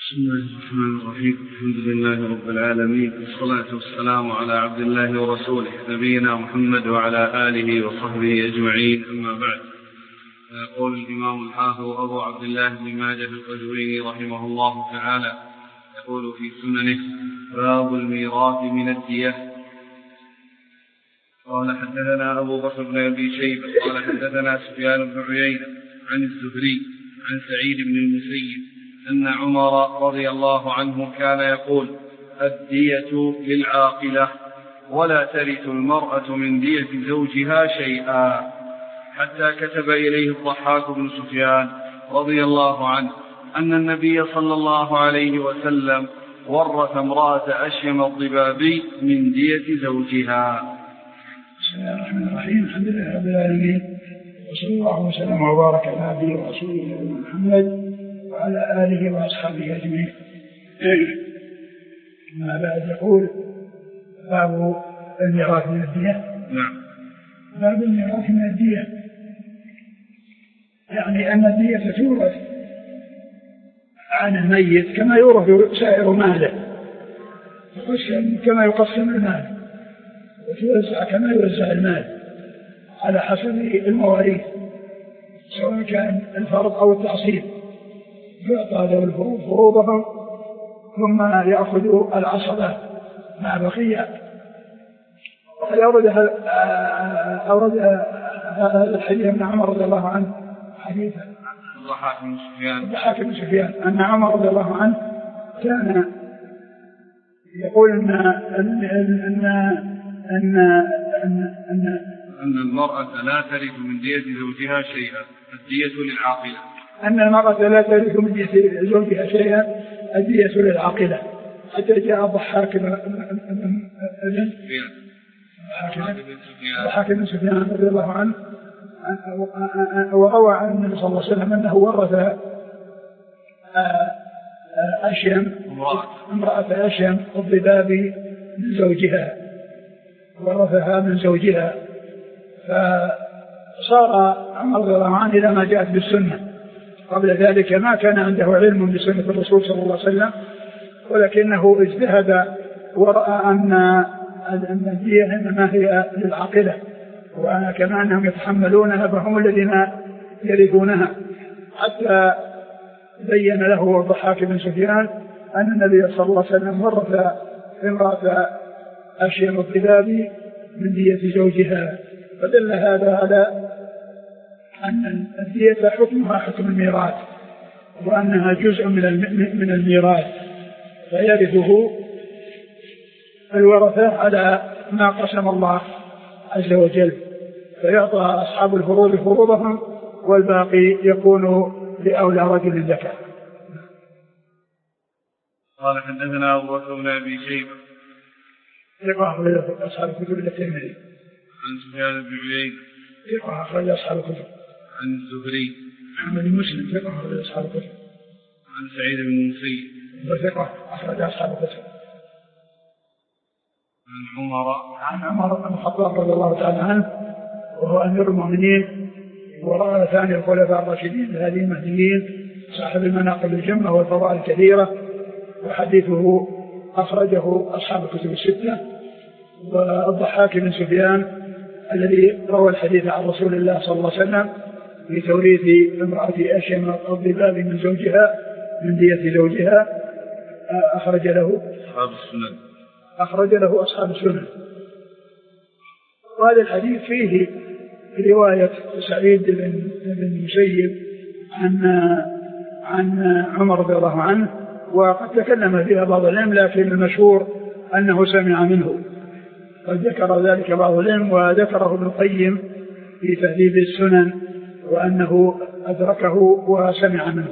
بسم الله الرحمن الرحيم. الحمد لله رب العالمين، والصلاة والسلام على عبد الله ورسوله نبينا محمد وعلى آله وصحبه أجمعين، أما بعد. يقول الإمام الحافظ أبو عبد الله بن ماجه القزويني رحمه الله تعالى، يقول في سننه: باب الميراث من الدية. قال حدثنا أبو بكر بن أبي شيبة قال حدثنا سفيان بن عيينة عن الزهري عن سعيد بن المسيب أن عمر رضي الله عنه كان يقول: الدية للعاقلة ولا ترث المرأة من دية زوجها شيئا، حتى كتب إليه الضحاك بن سفيان رضي الله عنه أن النبي صلى الله عليه وسلم ورث امرأة أشيم الضبابي من دية زوجها. بسم الله الرحمن الرحيم. الحمد لله رب العالمين، وصلى الله وسلم وبارك على عبده ورسوله محمد وعلى آله وأصحابه أجمعين. ما بعد، يقول: باب الميراث من الدية. نعم. باب الميراث من الدية يعني أن الدية تورث عن الميت كما يورث سائر ماله، كما يقسم المال وتوزع كما يوزع المال على حسب المواريث، سواء كان الفرض أو التعصيب. يعطى ذوي الفروض فروضهم، ثم يأخذ العصبة مع بقية. أورد هذا الحديث ابن عمر رضي الله عنه، حديث الضحاك بن سفيان أن عمر رضي الله عنه كان يقول أن المرأة لا ترث من دية زوجها شيئا، الدية للعاقلة. أن المرأة لا ترث من دية زوجها شيئا، الدية للعاقلة. حتى جاء الضحاك بن سفيان رضي الله عنه وروى عن النبي صلى الله عليه وسلم أنه ورث أشيم امرأة أشيم الضبابي من زوجها، ورثها من زوجها. فصار عمر رضي الله عنه إلى ما جاءت بالسنة. قبل ذلك ما كان عنده علم بسنة الرسول صلى الله عليه وسلم، ولكنه اجتهد ورأى أن الدية إنما هي للعاقلة، وأنا كما أنهم يتحملونها فهم الذين يرثونها. حتى بين له الضحاك بن سفيان أن النبي صلى الله عليه وسلم ورث امرأة أشيم الضبابي من دية زوجها. فدل هذا على أن الدية حكمها حكم الميراث، وأنها جزء من الميراث، فيرثه الورثة على ما قسم الله عز وجل، فيعطى أصحاب الفروض فروضهم، والباقي يكون لأولى رجل ذكر. قال حدثنا أبو بكر بن أبي شيبة ثقة أخرج أصحاب الكتب الترمذي. عن سفيان بن عيينة ثقة أخرج أصحاب الكتب. عن الزهري محمد بن مسلم ثقة أخرج أصحاب الكتب. عن سعيد بن المسيب وثقة أخرج أصحاب الكتب. عن عمر بن الخطاب رضي الله تعالى عنه وهو أمير المؤمنين ورأى ثاني الخلفاء الراشدين الهادي المهديين، صاحب المناقب الجمة والفضائل الكثيرة، وحديثه أخرجه أصحاب الكتب الستة. والضحاك بن سفيان الذي روى الحديث عن رسول الله صلى الله عليه وسلم في توريث امرأة أشيم الضبابي من زوجها من دية زوجها أخرج له أصحاب السنن. وهذا الحديث فيه رواية سعيد بن المسيب عن عمر رضي الله عنه، وقد تكلم فيها بعض العلم، لكن المشهور أنه سمع منه، قد ذكر ذلك بعض العلم، وذكره ابن القيم في تهذيب السنن وأنه أدركه وسمع منه.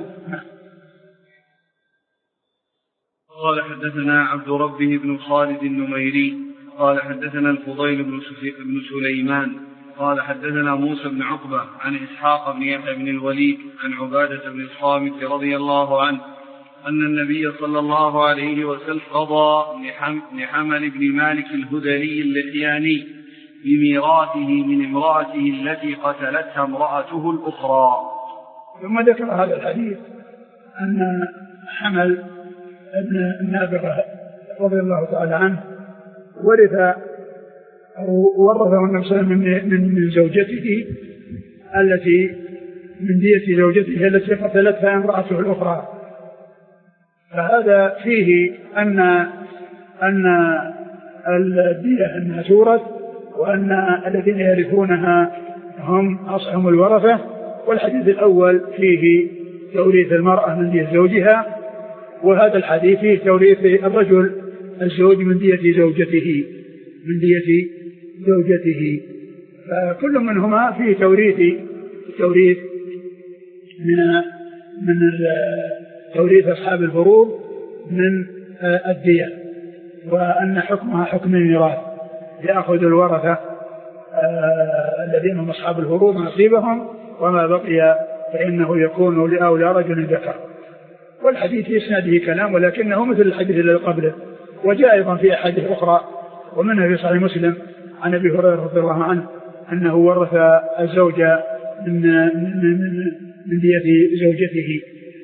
قال حدثنا عبد ربه بن خالد النميري قال حدثنا الفضيل بن سليمان قال حدثنا موسى بن عقبة عن إسحاق بن يحيى بن الوليد عن عبادة بن الصامت رضي الله عنه أن النبي صلى الله عليه وسلم قضى لحمل بن مالك الهذلي اللحياني بميراثه من امرأته التي قتلتها امرأته الأخرى. ثم ذكر هذا الحديث أن حمل ابن النابغة رضي الله تعالى عنه ورثه النبي صلى الله عليه وسلم من زوجته التي من دية زوجته التي قتلتها امرأته الأخرى. فهذا فيه أن الدية أنها تورث، وأن الذين يرثونها هم الورثة. والحديث الأول فيه توريث المرأة من دية زوجها، وهذا الحديث فيه توريث الرجل الزوج من دية زوجته فكل منهما فيه توريث من توريث أصحاب الفروض من الدية، وأن حكمها حكم الميراث، يأخذ الورثة الذين هم أصحاب الفروض نصيبهم، وما بقي فإنه يكون لأولى رجل ذكر. والحديث في إسناده كلام، ولكنه مثل الحديث الذي قبله. وجاء أيضا في أحاديث أخرى، ومنها في صحيح مسلم عن أبي هريرة رضي الله عنه أنه ورث الزوج من دية زوجته.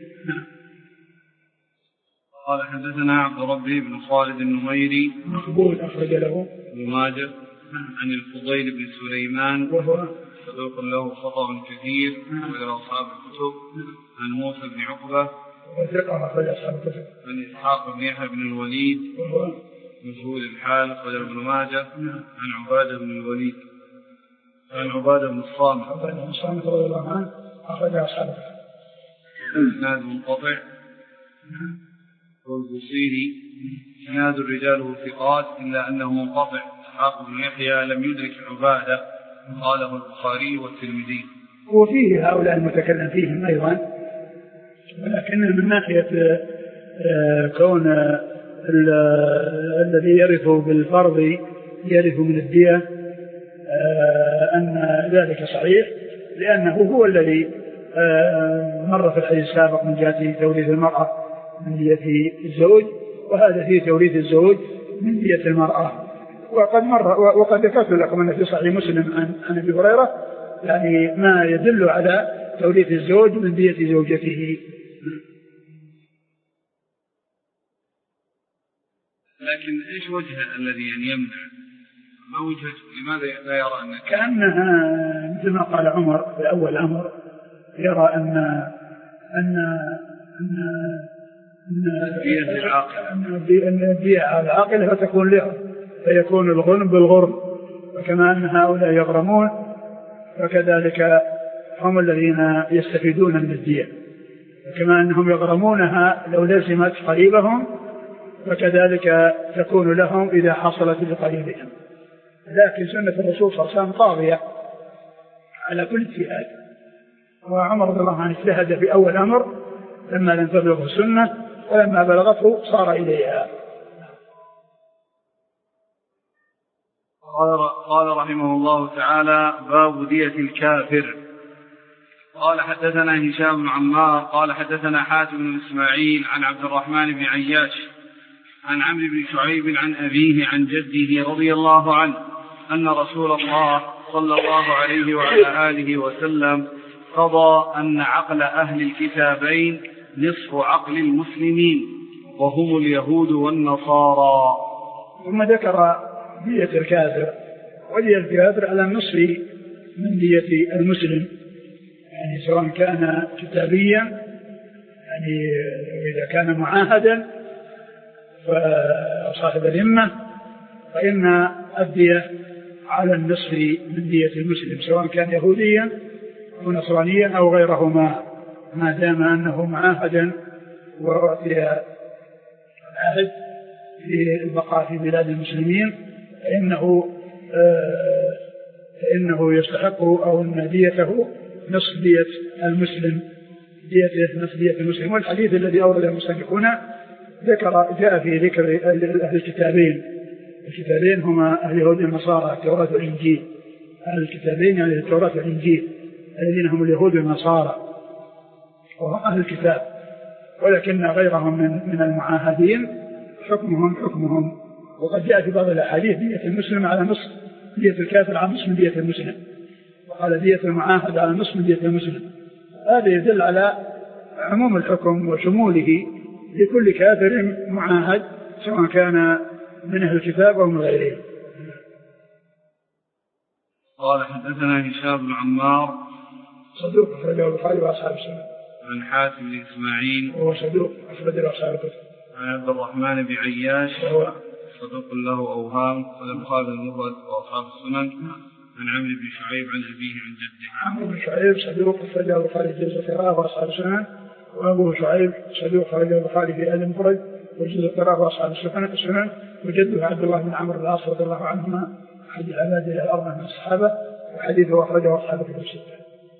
قال حدثنا عبد ربي بن خالد النميري مقبول أخرج له ابن ماجه عن الفضيل بن سليمان وهو صدوق له خطأ كثير من أصحاب الكتب. عن موسى بن عقبة وثقة أخرج أصحاب الكتب. عن إسحاق بن يحيى بن الوليد وهو مجهول الحال أخرج ابن ماجه. عن عبادة بن الوليد عن عبادة بن الصامت رضي الله عنه أخرج أصحاب الكتب. إسناد منقطع. والبصيري إسناد رجاله ثقات إلا أنه منقطع. إسحاق بن يحيى لم يدرك عبادة، قاله البخاري والترمذي. وفيه هؤلاء المتكلم فيهم أيضا، ولكن من ناحية كون الذي يرث بالفرض يرث من الدية أن ذلك صحيح، لأنه هو الذي مر في الحديث السابق من جهة توريث المرأة من دية الزوج، وهذا فيه توريث الزوج من دية المرأة. وقد ذكرت لكم أن في صحيح مسلم عن أبي هريرة يعني ما يدل على توريث الزوج من دية زوجته. لكن إيش وجه الذي يمنع؟ ما وجهه؟ لماذا لا يرى أن كأنها مثل ما قال عمر في أول أمر، يرى أن الدية على العاقل فتكون له، فيكون الغنم بالغرم، وكما أن هؤلاء يغرمون فكذلك هم الذين يستفيدون من الدية، وكما أنهم يغرمونها لو لزمت قريبهم فكذلك تكون لهم إذا حصلت لقريبهم. لكن سنة الرسول صلى الله عليه وسلم طاغية على كل اجتهاد، وعمر رضي الله عنه اجتهد في أول أمر لما لم تبلغه السنة، ولما بلغته صار إليها. قال رحمه الله تعالى: باب دية الكافر. قال حدثنا هشام بن عمار قال حدثنا حاتم بن إسماعيل عن عبد الرحمن بن عياش عن عمرو بن شعيب عن أبيه عن جده رضي الله عنه أن رسول الله صلى الله عليه وعلى آله وسلم قضى أن عقل أهل الكتابين نصف عقل المسلمين وهم اليهود والنصارى. ثم ذكر دية الكافر، ودية الكافر على النصف من دية المسلم، يعني سواء كان كتابيا يعني إذا كان معاهدا وصاحب ذمة فإن الدية على النصف من دية المسلم، سواء كان يهوديا أو نصرانيا أو غيرهما، ما دام أنه معاهدا وأعطي العهد في البقاء في بلاد المسلمين فإنه يستحق أو أن ديته نصف دية المسلم، نصف دية المسلم. والحديث الذي أورده المصنفون جاء في ذكر أهل الكتابين هما أهل اليهود والنصارى، التوراة والإنجيل. أهل الكتابين يعني التوراة والإنجيل الذين هم اليهود والنصارى وهم أهل الكتاب، ولكن غيرهم من المعاهدين حكمهم. وقد جاء في بعض الأحاديث دية المسلم على نصف دية الكافر على نصف من دية المسلم، وقال دية المعاهد على نصف من دية المسلم. هذا يدل على عموم الحكم وشموله لكل كافر معاهد سواء كان من أهل الكتاب أو من غيرهم. قال حدثنا هشام بن عمار صدوق أخرجه البخاري وأصحاب السنن. عن حاتم بن إسماعيل وهو صدوق أخرجه أصحاب الكتب. عن عبد الرحمن بن عياش وهو صدوق له أوهام والبخاري المفرد وأصحاب السنن. عن عمرو بن شعيب عن أبيه عن جده. عمرو بن شعيب صدوق أخرجه البخاري جزء القراءة وأصحاب السنن. وأبوه شعيب صدوق أخرجه البخاري في المفرد وجزء القراءة وأصحاب السنن. وجده عبد الله بن عمرو بن العاص رضي الله عنهما أحد العباد الأربعة من الصحابة وحديثه أخرجه أصحاب الكتب الستة.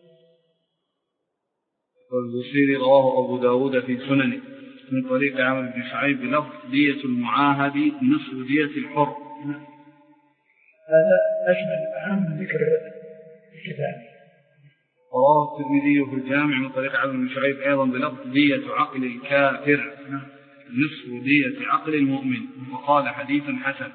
والبصيري رواه أبو داود في سننه من طريق عمرو بن شعيب بلفظ دية المعاهد نصف دية الحر. هذا أشمل أهم من ذكر الكتاب. رواه الترمذي في الجامع من طريق عمرو بن شعيب أيضا بلفظ دية عقل الكافر نصف دية عقل المؤمن وقال حديث حسن.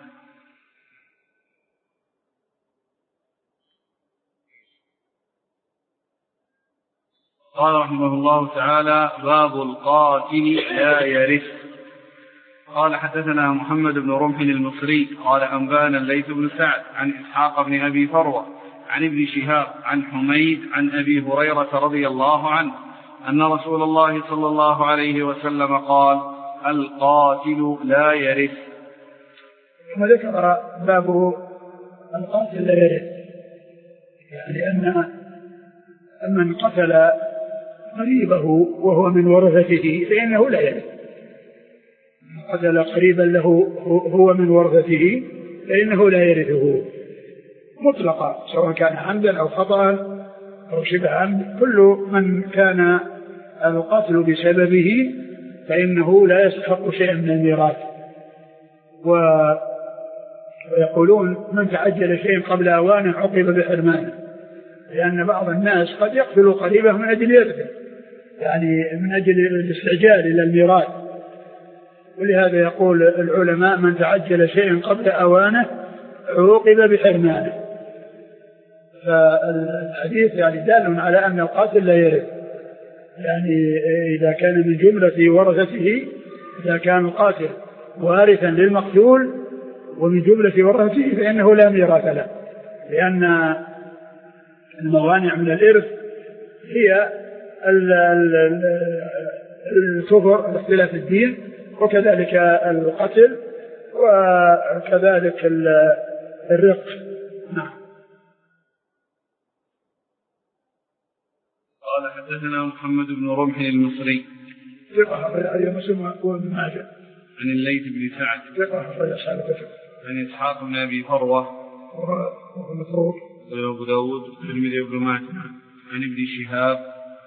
قال رحمه الله تعالى باب القاتل لا يرث. قال حدثنا محمد بن رمح المصري قال أنبانا الليث بن سعد عن إسحاق بن أبي فروة عن ابن شهاب عن حميد عن أبي هريرة رضي الله عنه أن رسول الله صلى الله عليه وسلم قال القاتل لا يرث. ثم ذكر باب القاتل لا يرث، يعني أن من قتل قريبه وهو من ورثته فإنه لا يرث. قتل قريبا له هو من ورثته فإنه لا يرثه مطلقا سواء كان عمدا أو خطأ أو شبه عمد. كل من كان القتل بسببه فإنه لا يستحق شيئا من الميراث. ويقولون من تعجل شيء قبل أوانه عوقب بحرمانه، لأن بعض الناس قد يقتل قريبه من أجل يرثه، يعني من أجل الاستعجال إلى الميراث. ولهذا يقول العلماء من تعجل شيء قبل أوانه عوقب بحرمانه. فالحديث يعني دال على أن القاتل لا يرث، يعني إذا كان من جملة ورثته، إذا كان القاتل وارثا للمقتول ومن جملة ورثته فإنه لا ميراث له، لأن الموانع من الإرث هي الكفر باختلاف الدين، وكذلك القتل، وكذلك الرق. نعم. قال حدثنا محمد بن رمح المصري ثقة أي مسلم وابن ماجه عن الليث بن سعد ثقة أخرج أصحاب الكتب عن إسحاق بن أبي فروة وهو متروك أبو داود والترمذي وابن ماجه عن ابن شهاب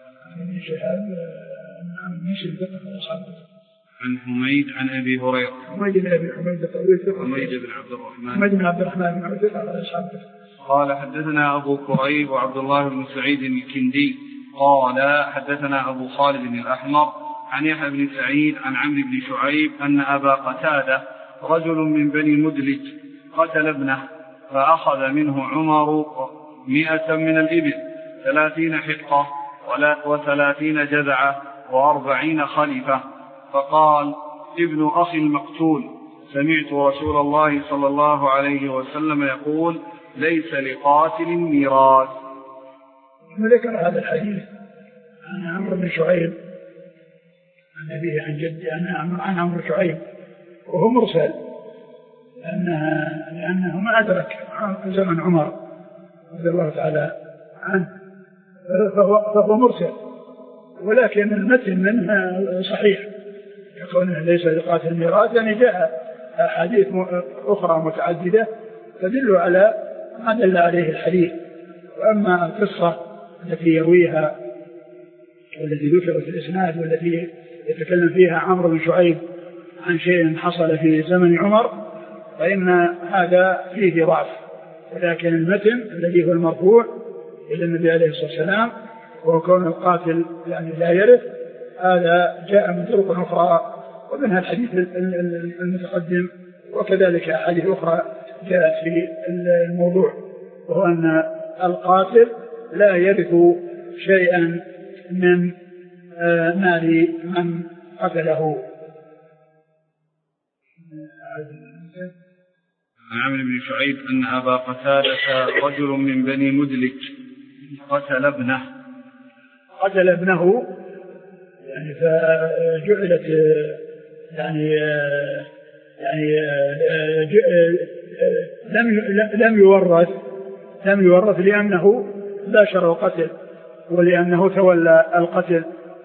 عن مسلم ثقة أخرج أصحاب الكتب عن حميد عن أبي هريرة حميد بن أبي حميد الطويل ثقة حميد بن عبد الرحمن حميد بن عبد الرحمن بن عبد أخرج أصحاب الكتب. قال حدثنا أبو كريب وعبد الله بن سعيد الكندي قال حدثنا أبو خالد الأحمر عن يحيى بن سعيد عن عمرو بن شعيب أن أبا قتادة رجل من بني مدلج قتل ابنه فأخذ منه عمر 100 من الإبل 30 حقة و30 جذعة و40 خليفة، فقال ابن أخي المقتول سمعت رسول الله صلى الله عليه وسلم يقول ليس لقاتل ميراث. وذكر هذا الحديث عن عمرو بن شعيب عن أبيه عن جده عن عمرو شعيب وهو مرسل، لأنه ما أدرك زمن عمر رضي الله تعالى عنه، فهو مرسل، ولكن المتن منه صحيح يقول ليس لقاتل ميراث، يعني جاء أحاديث أخرى متعددة تدل على ما دل عليه الحديث. وأما القصة التي يرويها والتي ذكرت في الإسناد والتي يتكلم فيها عمرو بن شعيب عن شيء حصل في زمن عمر فإن هذا فيه ضعف، ولكن المتن الذي هو المرفوع إلى النبي عليه الصلاة والسلام وهو كون القاتل يعني لا يرث، هذا جاء من طرق أخرى ومنها الحديث المتقدم، وكذلك أحاديث أخرى جاءت في الموضوع، وهو أن القاتل لا يرث شيئا من مال من قتله عن عمرو بن شعيب أن أبا قتادة رجل من بني مدلج قتل ابنه يعني فجعلت يعني لم يورث لأنه باشر القتل ولأنه تولى القتل.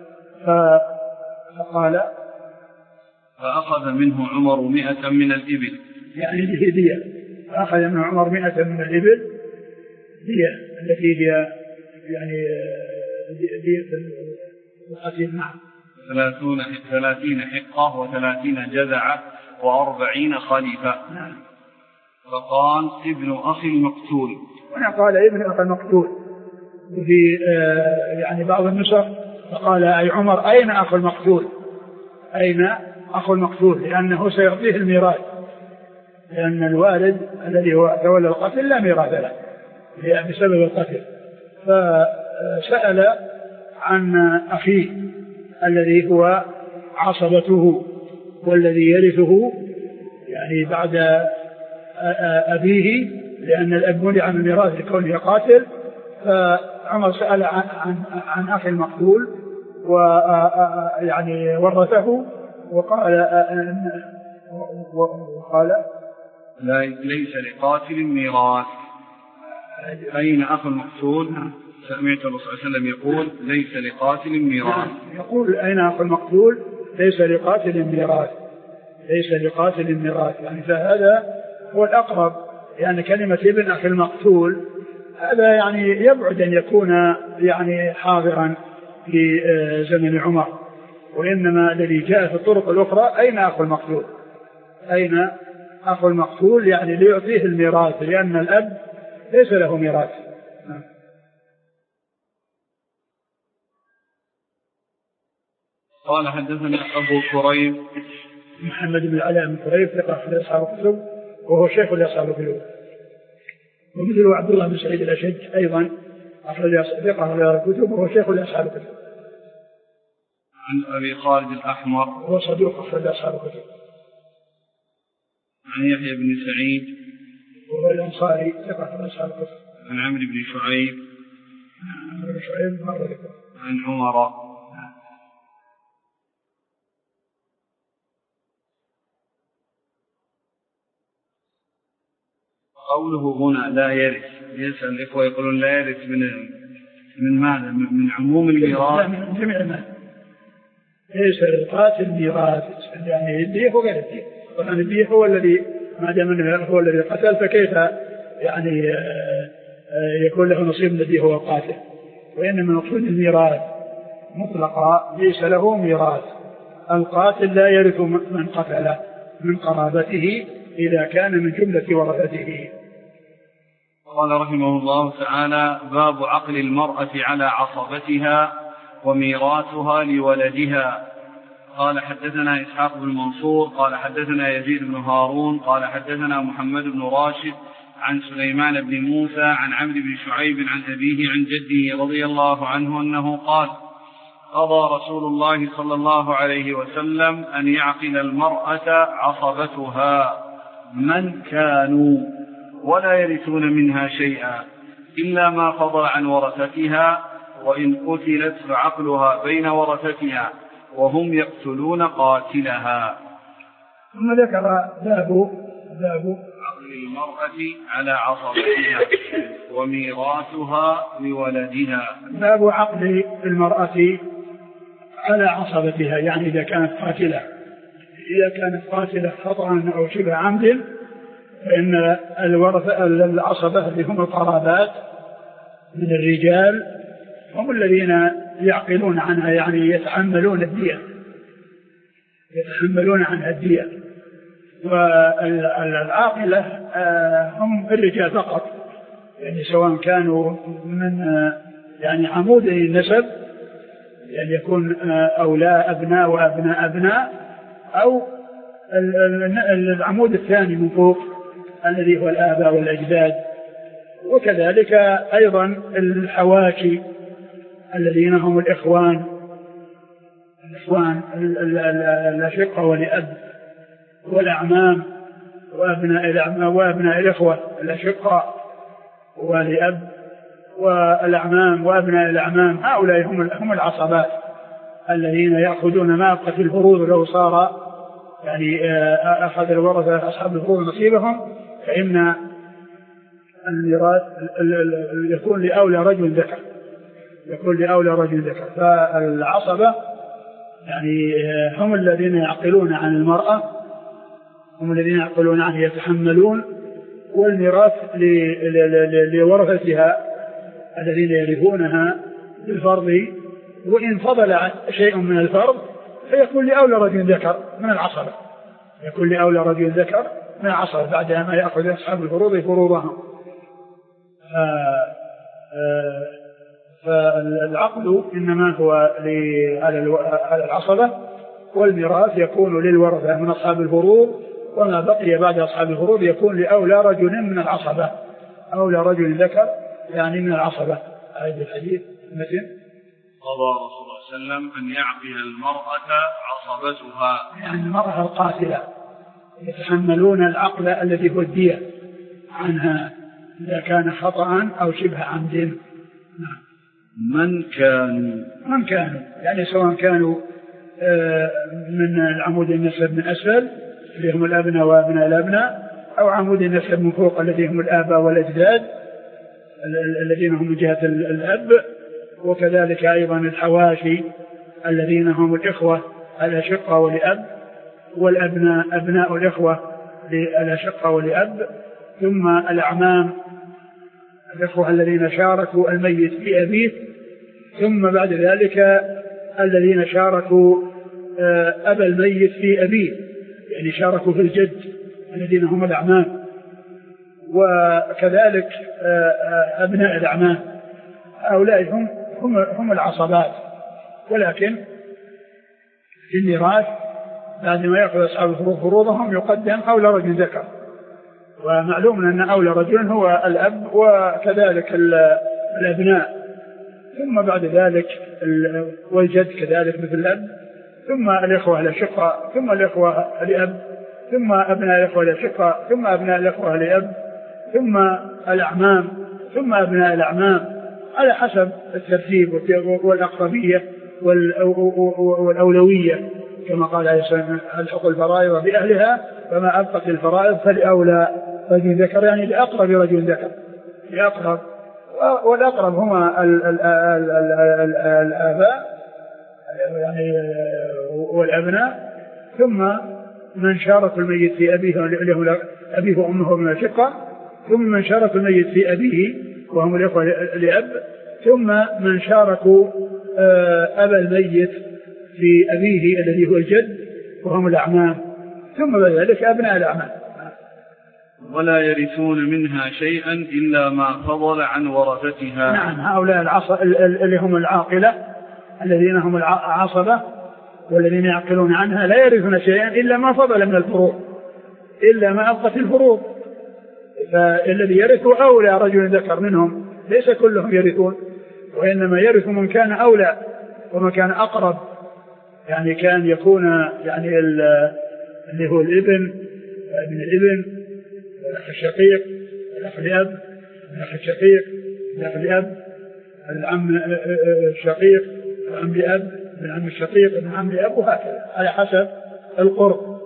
فقال فأخذ منه عمر 100 من الإبل، يعني به دية. فأخذ منه عمر 100 من الإبل دية التي هي يعني دية القتل. نعم. 30 حقة و30 جذعة و40 خليفة. نعم. فقال ابن أخي المقتول. هنا قال ابن أخي المقتول، وفي يعني بعض النسخ فقال أي عمر أين أخو المقتول، أين أخو المقتول، لأنه سيعطيه الميراث، لأن الوالد الذي هو تولى القتل لا ميراث له بسبب القتل. فسأل عن أخيه الذي هو عصبته والذي يرثه يعني بعد أبيه، لأن الأب منع من الميراث لكونه قاتل. فعمر سأل عن أخي المقتول ويعني ورثه وقال ليس لقاتل ميراث. أين أخو المقتول؟ سمعت الرسول صلى الله عليه وسلم يقول ليس لقاتل ميراث. يقول أين أخو المقتول؟ ليس لقاتل ميراث، ليس لقاتل ميراث. يعني فهذا هو الأقرب، يعني كلمة ابن أخي المقتول هذا يعني يبعد أن يكون يعني حاضرا في زمن عمر، وإنما الذي جاء في الطرق الأخرى أين أخو المقتول، أين أخو المقتول، يعني ليعطيه الميراث، لأن الأب ليس له ميراث. قال حدثنا أبو كريب محمد بن العلاء بن كريب ثقة في أصحاب الكتب وهو شيخ لأصحاب الكتب، ومثله عبد الله بن سعيد الأشج أيضا أخرج ثقة في الكتب وهو شيخ لأصحاب الكتب. عن أبي خالد الأحمر وهو صدوق أخرج أصحاب الكتب. عن يحيى بن سعيد وهو الأنصاري ثقة في أصحاب الكتب. عن عمرو بن شعيب مرة ذكر. عن عمر. قوله هنا لا يرث، يسأل الإخوة يقولون لا يرث من ماذا؟ من عموم الميراث؟ من جميع المال. ليس القاتل ميراث، يعني الدية هو غير الدية، طبعا الدية هو الذي ما دام انه هو الذي قتل، فكيف يعني يكون له نصيب الذي هو القاتل؟ وإنما مقصود الميراث مطلقا ليس له ميراث. القاتل لا يرث من قتله من قرابته إذا كان من جملة ورثته. قال رحمه الله تعالى: باب عقل المرأة على عصبتها وميراثها لولدها. قال حدثنا إسحاق بن منصور قال حدثنا يزيد بن هارون قال حدثنا محمد بن راشد عن سليمان بن موسى عن عمرو بن شعيب عن أبيه عن جده رضي الله عنه أنه قال: قضى رسول الله صلى الله عليه وسلم أن يعقل المرأة عصبتها من كانوا ولا يرثون منها شيئا إلا ما قضى عن ورثتها، وإن قتلت فعقلها بين ورثتها وهم يقتلون قاتلها. ثم ذكر باب عقل المرأة على عصبتها وميراثها لولدها. باب عقل المرأة على عصبتها، يعني إذا كانت قاتلة خطأ أو شبه عمد، فإن العصبة اللي هم القرابات من الرجال هم الذين يعقلون عنها، يعني يتحملون عنها الدية. والعاقلة هم الرجال فقط، يعني سواء كانوا من يعني عمود النسب، يعني يكون أولاء أبناء وأبناء أبناء، أو العمود الثاني من فوق الذي هو الآباء والأجداد. وكذلك أيضا الحواشي الذين هم الإخوان الأشقة ولأب، والأعمام وأبناء الإخوة الأشقاء ولأب، والأعمام وأبناء الأعمام، هؤلاء هم العصبات الذين يأخذون ما أبقى في الفروض. لو صار يعني أخذ الورثة أصحاب الفروض نصيبهم، فإن الميراث يكون لأولى رجل ذكر. فالعصبة يعني هم الذين يعقلون عن المرأة، هم الذين يعقلون عنه يتحملون، والميراث لورثتها الذين يرثونها بالفرض، وإن فضل شيء من الفرض فيكون لأولى رجل ذكر من العصبة، بعد ما يأخذ أصحاب الفروض فروضهم. فالعقل إنما هو على العصبة، والميراث يكون للورثة من أصحاب الفروض، وما بقي بعد أصحاب الفروض يكون لأولى رجل من العصبة، أولى رجل ذكر يعني من العصبة. هذا الحديث مثل قضى رسول الله صلى الله عليه وسلم أن يعقل المرأة عصبتها، يعني المرأة القاتلة يتحملون العقل الذي هو الدية عنها إذا كان خطأ أو شبه عمد. من كانوا يعني سواء كانوا من العمود النسب من أسفل اللي هم الأبناء وأبناء الأبناء، أو عمود النسب من فوق الذي هم الآباء والأجداد الذين هم من جهة الأب، وكذلك أيضا الحواشي الذين هم الإخوة الأشقة ولأب، والأبناء أبناء الإخوة الأشقة ولأب، ثم الأعمام الإخوة الذين شاركوا الميت في أبيه، ثم بعد ذلك الذين شاركوا أبا الميت في أبيه، يعني شاركوا في الجد الذين هم الأعمام، وكذلك أبناء الأعمام. هؤلاء هم العصبات. ولكن في الميراث بعد ما يأخذ أصحاب الفروض فروضهم يقدم أولى رجل ذكر، ومعلوم أن أولى رجل هو الأب وكذلك الأبناء، ثم بعد ذلك والجد كذلك مثل الأب، ثم الإخوة الأشقاء، ثم الإخوة لأب، ثم أبناء الإخوة الأشقاء، ثم أبناء الإخوة لأب، ثم الأعمام، ثم أبناء الأعمام، على حسب الترتيب والأقربية والأولوية، كما قال عليه الصلاة والسلام: الحق الفرائض بأهلها، فما أبقت الفرائض فلأولى رجل ذكر، يعني لأقرب رجل ذكر، لأقرب، والأقرب هما الآباء يعني والأبناء، ثم من شارك الميت في أبيه وأمه من الشقة، ثم من شارك الميت في أبيه وهم الإخوة لأب، ثم من شاركوا أبا الميت في أبيه الذي هو الجد وهم الأعمام، ثم بعد ذلك أبناء الأعمام. ولا يرثون منها شيئا إلا ما فضل عن ورثتها. نعم، هؤلاء اللي هم العاقلة الذين هم العصبة والذين يعقلون عنها لا يرثون شيئا إلا ما فضل من الفروض، إلا ما أبقت الفروض. فالذي يرث أولى رجل ذكر منهم، ليس كلهم يرثون، وإنما يرث من كان أولى ومن كان أقرب، يعني كان يكون يعني اللي هو الابن ابن الابن، الأخ الشقيق، الأخ لأب، الأخ الشقيق، الأخ لأب، العم الشقيق، العم لأب، العم الشقيق، العم لأب، وهكذا على حسب القرب.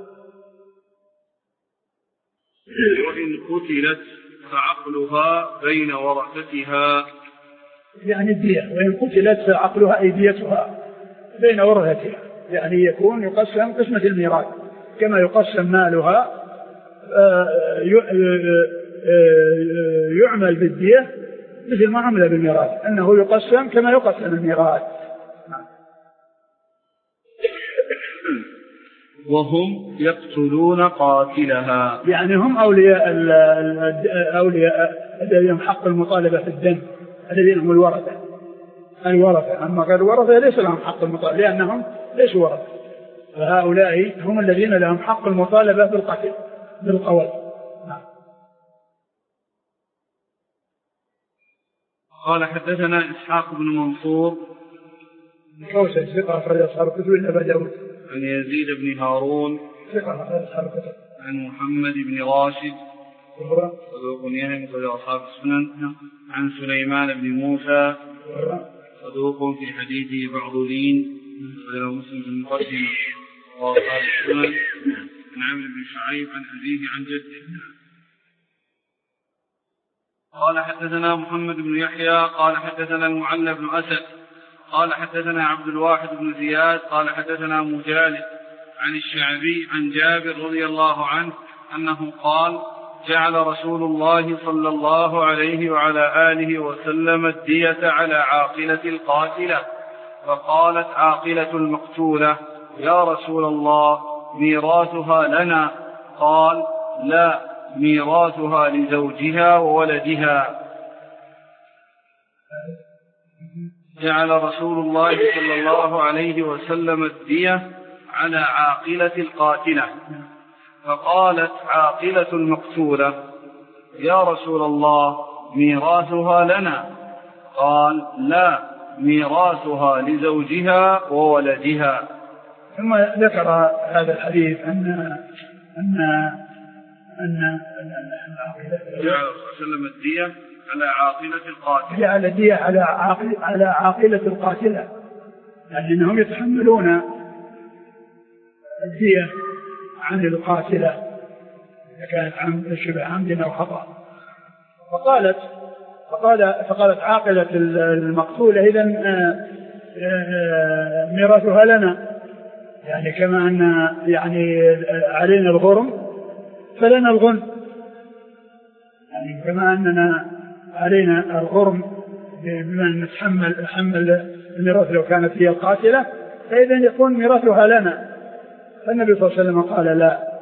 وإن قتلت فعقلها بين ورثتها، يعني الدية. وإن قتلت فعقلها أي ديتها بين ورثتها، يعني يقسم قسمة الميراث كما يقسم مالها، يعمل بالدية مثل ما عمل بالميراث، أنه يقسم كما يقسم الميراث. وهم يقتلون قاتلها، يعني هم أولياء الذين حق المطالبة في الدم، الذين هم الورثة. أما غير الورثة ليس لهم حق المطالبة لأنهم ليسوا ورثة، فهؤلاء هم الذين لهم حق المطالبة بالقتل بالقول. قال حدثنا إسحاق بن منصور كوسة ثقة أخرج أصحاب الكتب إلا أبا داود. عن يزيد بن هارون ثقة أخرج أصحاب الكتب. عن محمد بن راشد صدوق يهم أخرج أصحاب السنن. عن سليمان بن موسى صدوق في حديثه بعض لين غير مسلم في المقدمة وأصحاب السنن. عن عمرو بن شعيب عن أبيه عن جده. قال حدثنا محمد بن يحيى قال حدثنا المعلى بن أسد قال حدثنا عبد الواحد بن زياد قال حدثنا مجالد عن الشعبي عن جابر رضي الله عنه أنه قال جعل رسول الله صلى الله عليه وعلى آله وسلم الدية على عاقلة القاتلة، فقالت عاقلة المقتولة يا رسول الله ميراثها لنا؟ قال لا، ميراثها لزوجها وولدها. جعل رسول الله صلى الله عليه وسلم الدية على عاقلة القاتلة، فقالت عاقلة المقتولة يا رسول الله ميراثها لنا؟ قال لا، ميراثها لزوجها وولدها. ثم ذكر هذا الحديث أن جعل وسلم الدية على عاقلة القاتلة، جعل الدية على عاقلة القاتلة، لأنهم يتحملون الدية عن القاتلة إذا كانت شبه عمد أو خطأ. فقالت عاقلة المقتولة إذن ميراثها لنا، يعني كما أن يعني علينا الغرم فلنا الغنم، يعني كما أننا علينا الغرم بمن نتحمل الميراث لو كانت هي القاتلة، فإذن يكون ميراثها لنا. فالنبي صلى الله عليه وسلم قال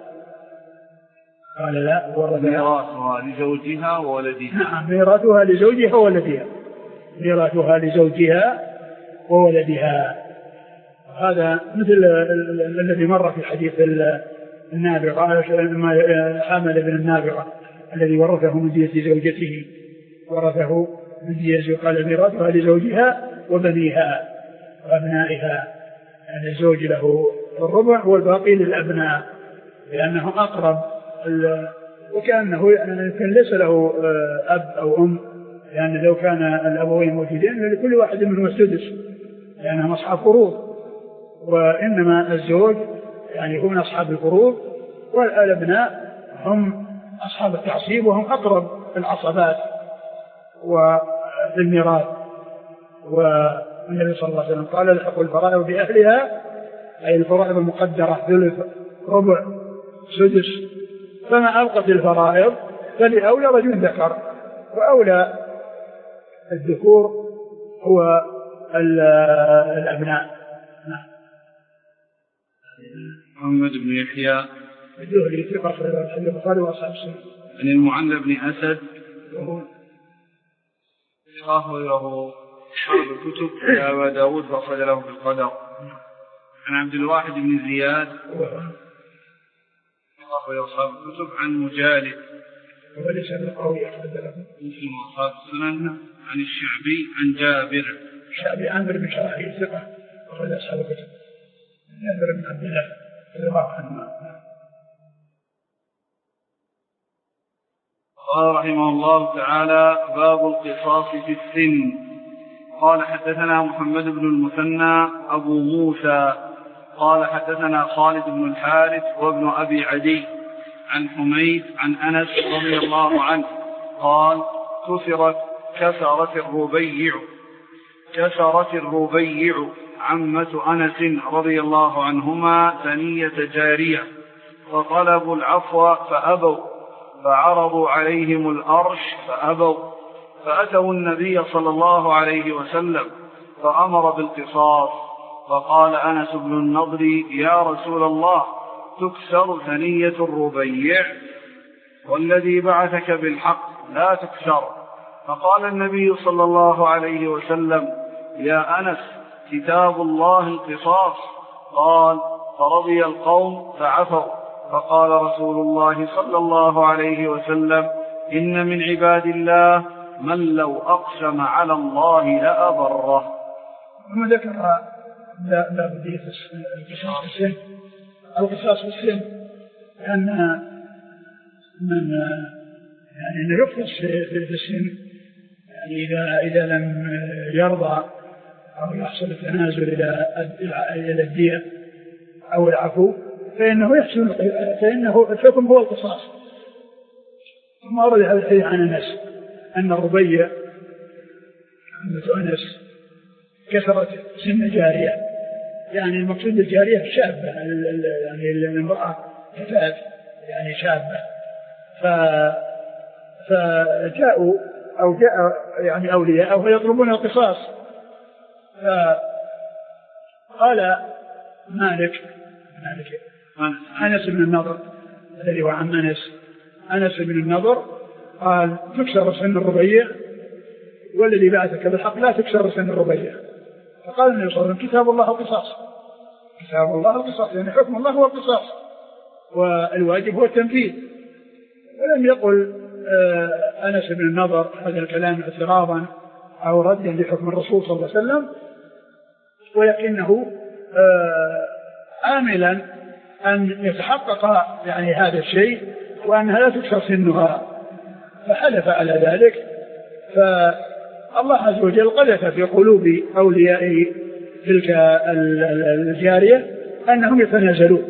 لا ميراثها لزوجها وولدها. نعم، ميراثها لزوجها وولدها، ميراثها لزوجها وولدها. هذا مثل الذي مر في حديث النابغة، حامل بن النابغة الذي ورثه من دية زوجته، ورثه من دية، قال ميراثها لزوجها وبنيها وأبنائها، يعني الزوج له الربع والباقي للأبناء لأنه أقرب، وكأنه يمكن ليس له أب أو أم، لأن لو كان الأبوين موجودين لكل واحد منهم السدس لأنهم أصحاب فروض، وإنما الزوج يعني هم أصحاب الفروض، والأبناء هم أصحاب التعصيب وهم أقرب العصبات والميراث. والنبي صلى الله عليه وسلم قال الحق الفرائض بأهلها، أي الفرائض المقدرة ثلث ربع سدس، فما أبقت الفرائض فلأولى رجل ذكر، وأولى الذكور هو الأبناء. محمد بن يحيى الزهري ثقة في البخاري وأصحاب السنن. عن المعلى بن أسد ثقة له أصحاب الكتب أبا داود فأخرج له في القدر. عن عبد الواحد بن زياد ثقة له أصحاب الكتب. عن مجالد وليس بالقوي أخرج له مسلم وأصحاب السنن. عن الشعبي عن جابر الشعبي عامر بن شراحيل ثقة أخرج أصحاب الكتب. جابر بن عبد الله رضي الله عنه. قال رحمه الله تعالى باب القصاص في السن. قال حدثنا محمد بن المثنى أبو موسى قال حدثنا خالد بن الحارث وابن أبي عدي عن حميد عن أنس رضي الله عنه قال كسرت الربيع عمة أنس رضي الله عنهما ثنية جارية، فطلبوا العفو فأبوا، فعرضوا عليهم الأرش فأبوا، فأتوا النبي صلى الله عليه وسلم فأمر بالقصاص. فقال أنس بن النضر يا رسول الله تكسر ثنية الربيع؟ والذي بعثك بالحق لا تكسر. فقال النبي صلى الله عليه وسلم يا أنس كتاب الله القصاص. قال فرضي القوم فعفوا. فقال رسول الله صلى الله عليه وسلم إن من عباد الله من لو أقسم على الله لأبره. ثم ذكر باب دية القصاص في السن. القصاص في السن، لأن من يعني يقتص في السن، يعني إذا لم يرضى أو يحصل التنازل إلى الدية أو العفو فإنه الحكم هو القصاص. ثم ورد هذا الحديث عن أنس أن الربيع عمة أنس كسرت سن جارية، يعني المقصود الجارية شابة، يعني المرأة فتاة يعني شابة، فجاءوا أو جاء يعني أولياء أو يطلبون القصاص. فقال مالك أنس بن النضر الذي هو عن أنس بن النضر قال تكسر سن الربيع، والذي بعثك بالحق لا تكسر سن الربيع. فقال النبي صلى الله عليه وسلم كتاب الله القصاص، كتاب الله القصاص، يعني حكم الله هو القصاص والواجب هو التنفيذ. ولم يقل أنس بن النضر هذا الكلام اعتراضا أو ردا لحكم الرسول صلى الله عليه وسلم، ولكنه آملا أن يتحقق يعني هذا الشيء وأنها لا تكسر سنها، فحلف على ذلك. فالله عز وجل قذف في قلوب أولياء تلك الجارية أنهم يتنازلون،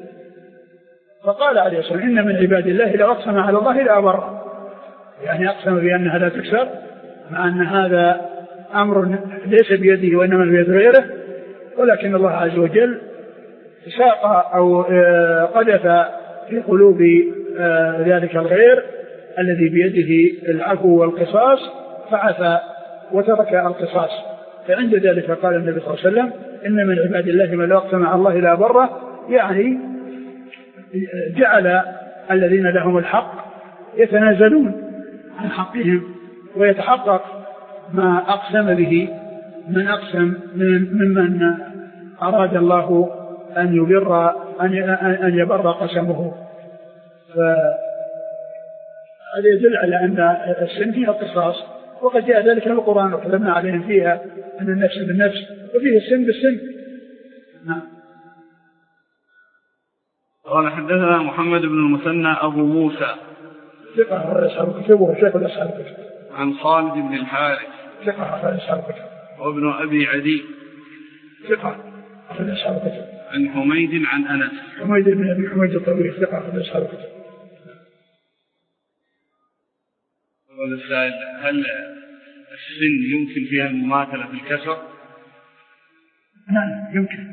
فقال عليه الصلاة والسلام إن من عباد الله لو أقسم على الله لأبره، يعني أقسم بأنها لا تكسر، مع أن هذا أمر ليس بيده وإنما بيد غيره، ولكن الله عز وجل ساق أو قذف في قلوب ذلك الغير الذي بيده العفو والقصاص فعفى وترك القصاص. فعند ذلك قال النبي صلى الله عليه وسلم إن من عباد الله من لو أقسم على الله لأبره، يعني جعل الذين لهم الحق يتنازلون عن حقهم ويتحقق ما أقسم به من أقسم ممن أراد الله أن يبر قسمه. فهذا يدل على أن السن فيها القصاص، وقد جاء ذلك في القرآن وكلمنا عليهم فيها أن النفس بالنفس وفيه السن بالسن. نعم. قال حدثنا محمد بن المثنى أبو موسى ثقة أصحاب الكتب وشيخ أصحاب الكتب، عن خالد بن الحارث ثقة أصحاب الكتب، وابن أبي عدي ثقة أصحاب الكتب، عن حميد عن أنس، حميد بن أبي حميد الطويل ثقة أصحاب الكتب. والسائل هل السن يمكن فيها المماثلة في الكسر؟ نعم يمكن.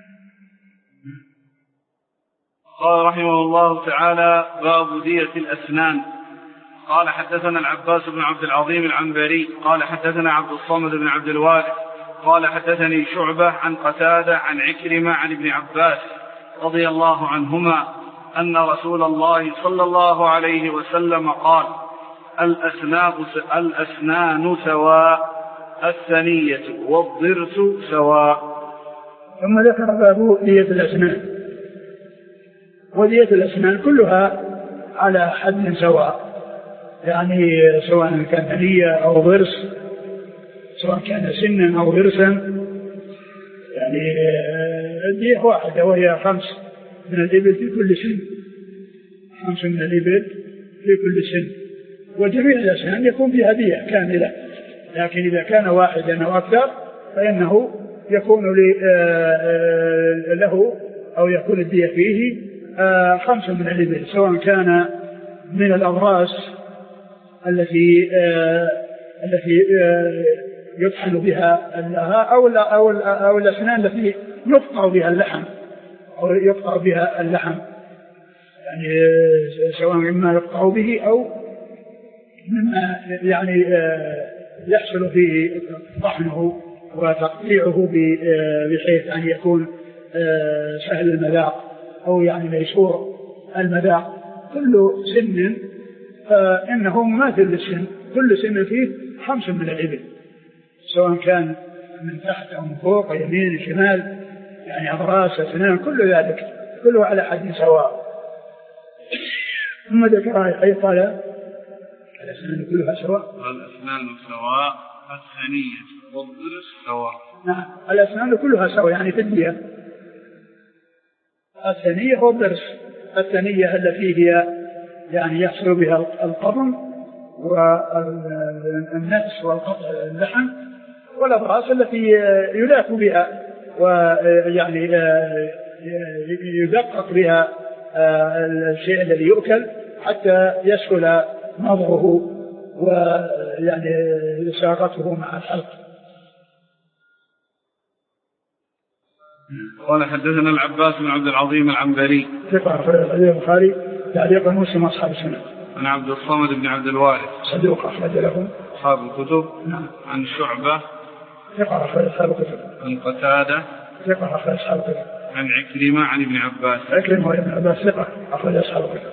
قال رحمه الله تعالى باب دية الأسنان. قال حدثنا العباس بن عبد العظيم العنبري قال حدثنا عبد الصمد بن عبد الوارث قال حدثني شعبة عن قتادة عن عكرمة عن ابن عباس رضي الله عنهما أن رسول الله صلى الله عليه وسلم قال الأسنان سواء، الثنية والضرس سواء. ثم ذكر باب دية الأسنان، ودية الأسنان كلها على حد سواء، يعني سواء كان ثنية أو ضرس، سواء كان سنا أو ضرسا، يعني الدية واحدة وهي 5 من الإبل في كل سن، 5 من الإبل في كل سن، وجميع الأسنان يكون فيها دية كاملة، لكن إذا كان واحدا أو أكثر فإنه يكون له أو يكون الدية فيه 5 من الإبل، سواء كان من الأضراس التي يطحن بها أو الأسنان التي يقطع بها اللحم أو يقطع بها اللحم، يعني سواء مما يقطع به أو مما يعني يحصل فيه طحنه وتقطيعه بحيث أن يكون سهل المذاق أو يعني ميسور المذاق. كل سن فإنه مماثل للسن، كل سن فيه 5 من الإبل، سواء كان من تحت أو من فوق يمين شمال، يعني أضراس أسنان كل ذلك كله على حد سواء. ثم ذكر أي قال الأسنان كلها سواء، الأسنان سواء، الثنية والضرس سواء. نعم الأسنان كلها سواء، يعني في الدية الثنية هو الضرس، الثنية التي هي يعني يحصل بها القرن والنقص والقطع اللحم، والأضراس التي يلاك بها ويعني يدقق بها الشيء الذي يؤكل حتى يسهل نظره ويعني إساقته مع الحلق. قال حدثنا العباس بن عبد العظيم العنبري ثقة أخرج البخاري تعليق مسلم أصحاب السنة. عن عبد الصمد بن عبد الوارث صدوق أخرج له أصحاب الكتب. نعم. عن شعبة ثقة أخرج أصحاب الكتب. عن قتادة ثقة أخرج أصحاب الكتب. عن عكرمة عن ابن عباس. عكرمة وابن عباس ثقة أخرج أصحاب الكتب.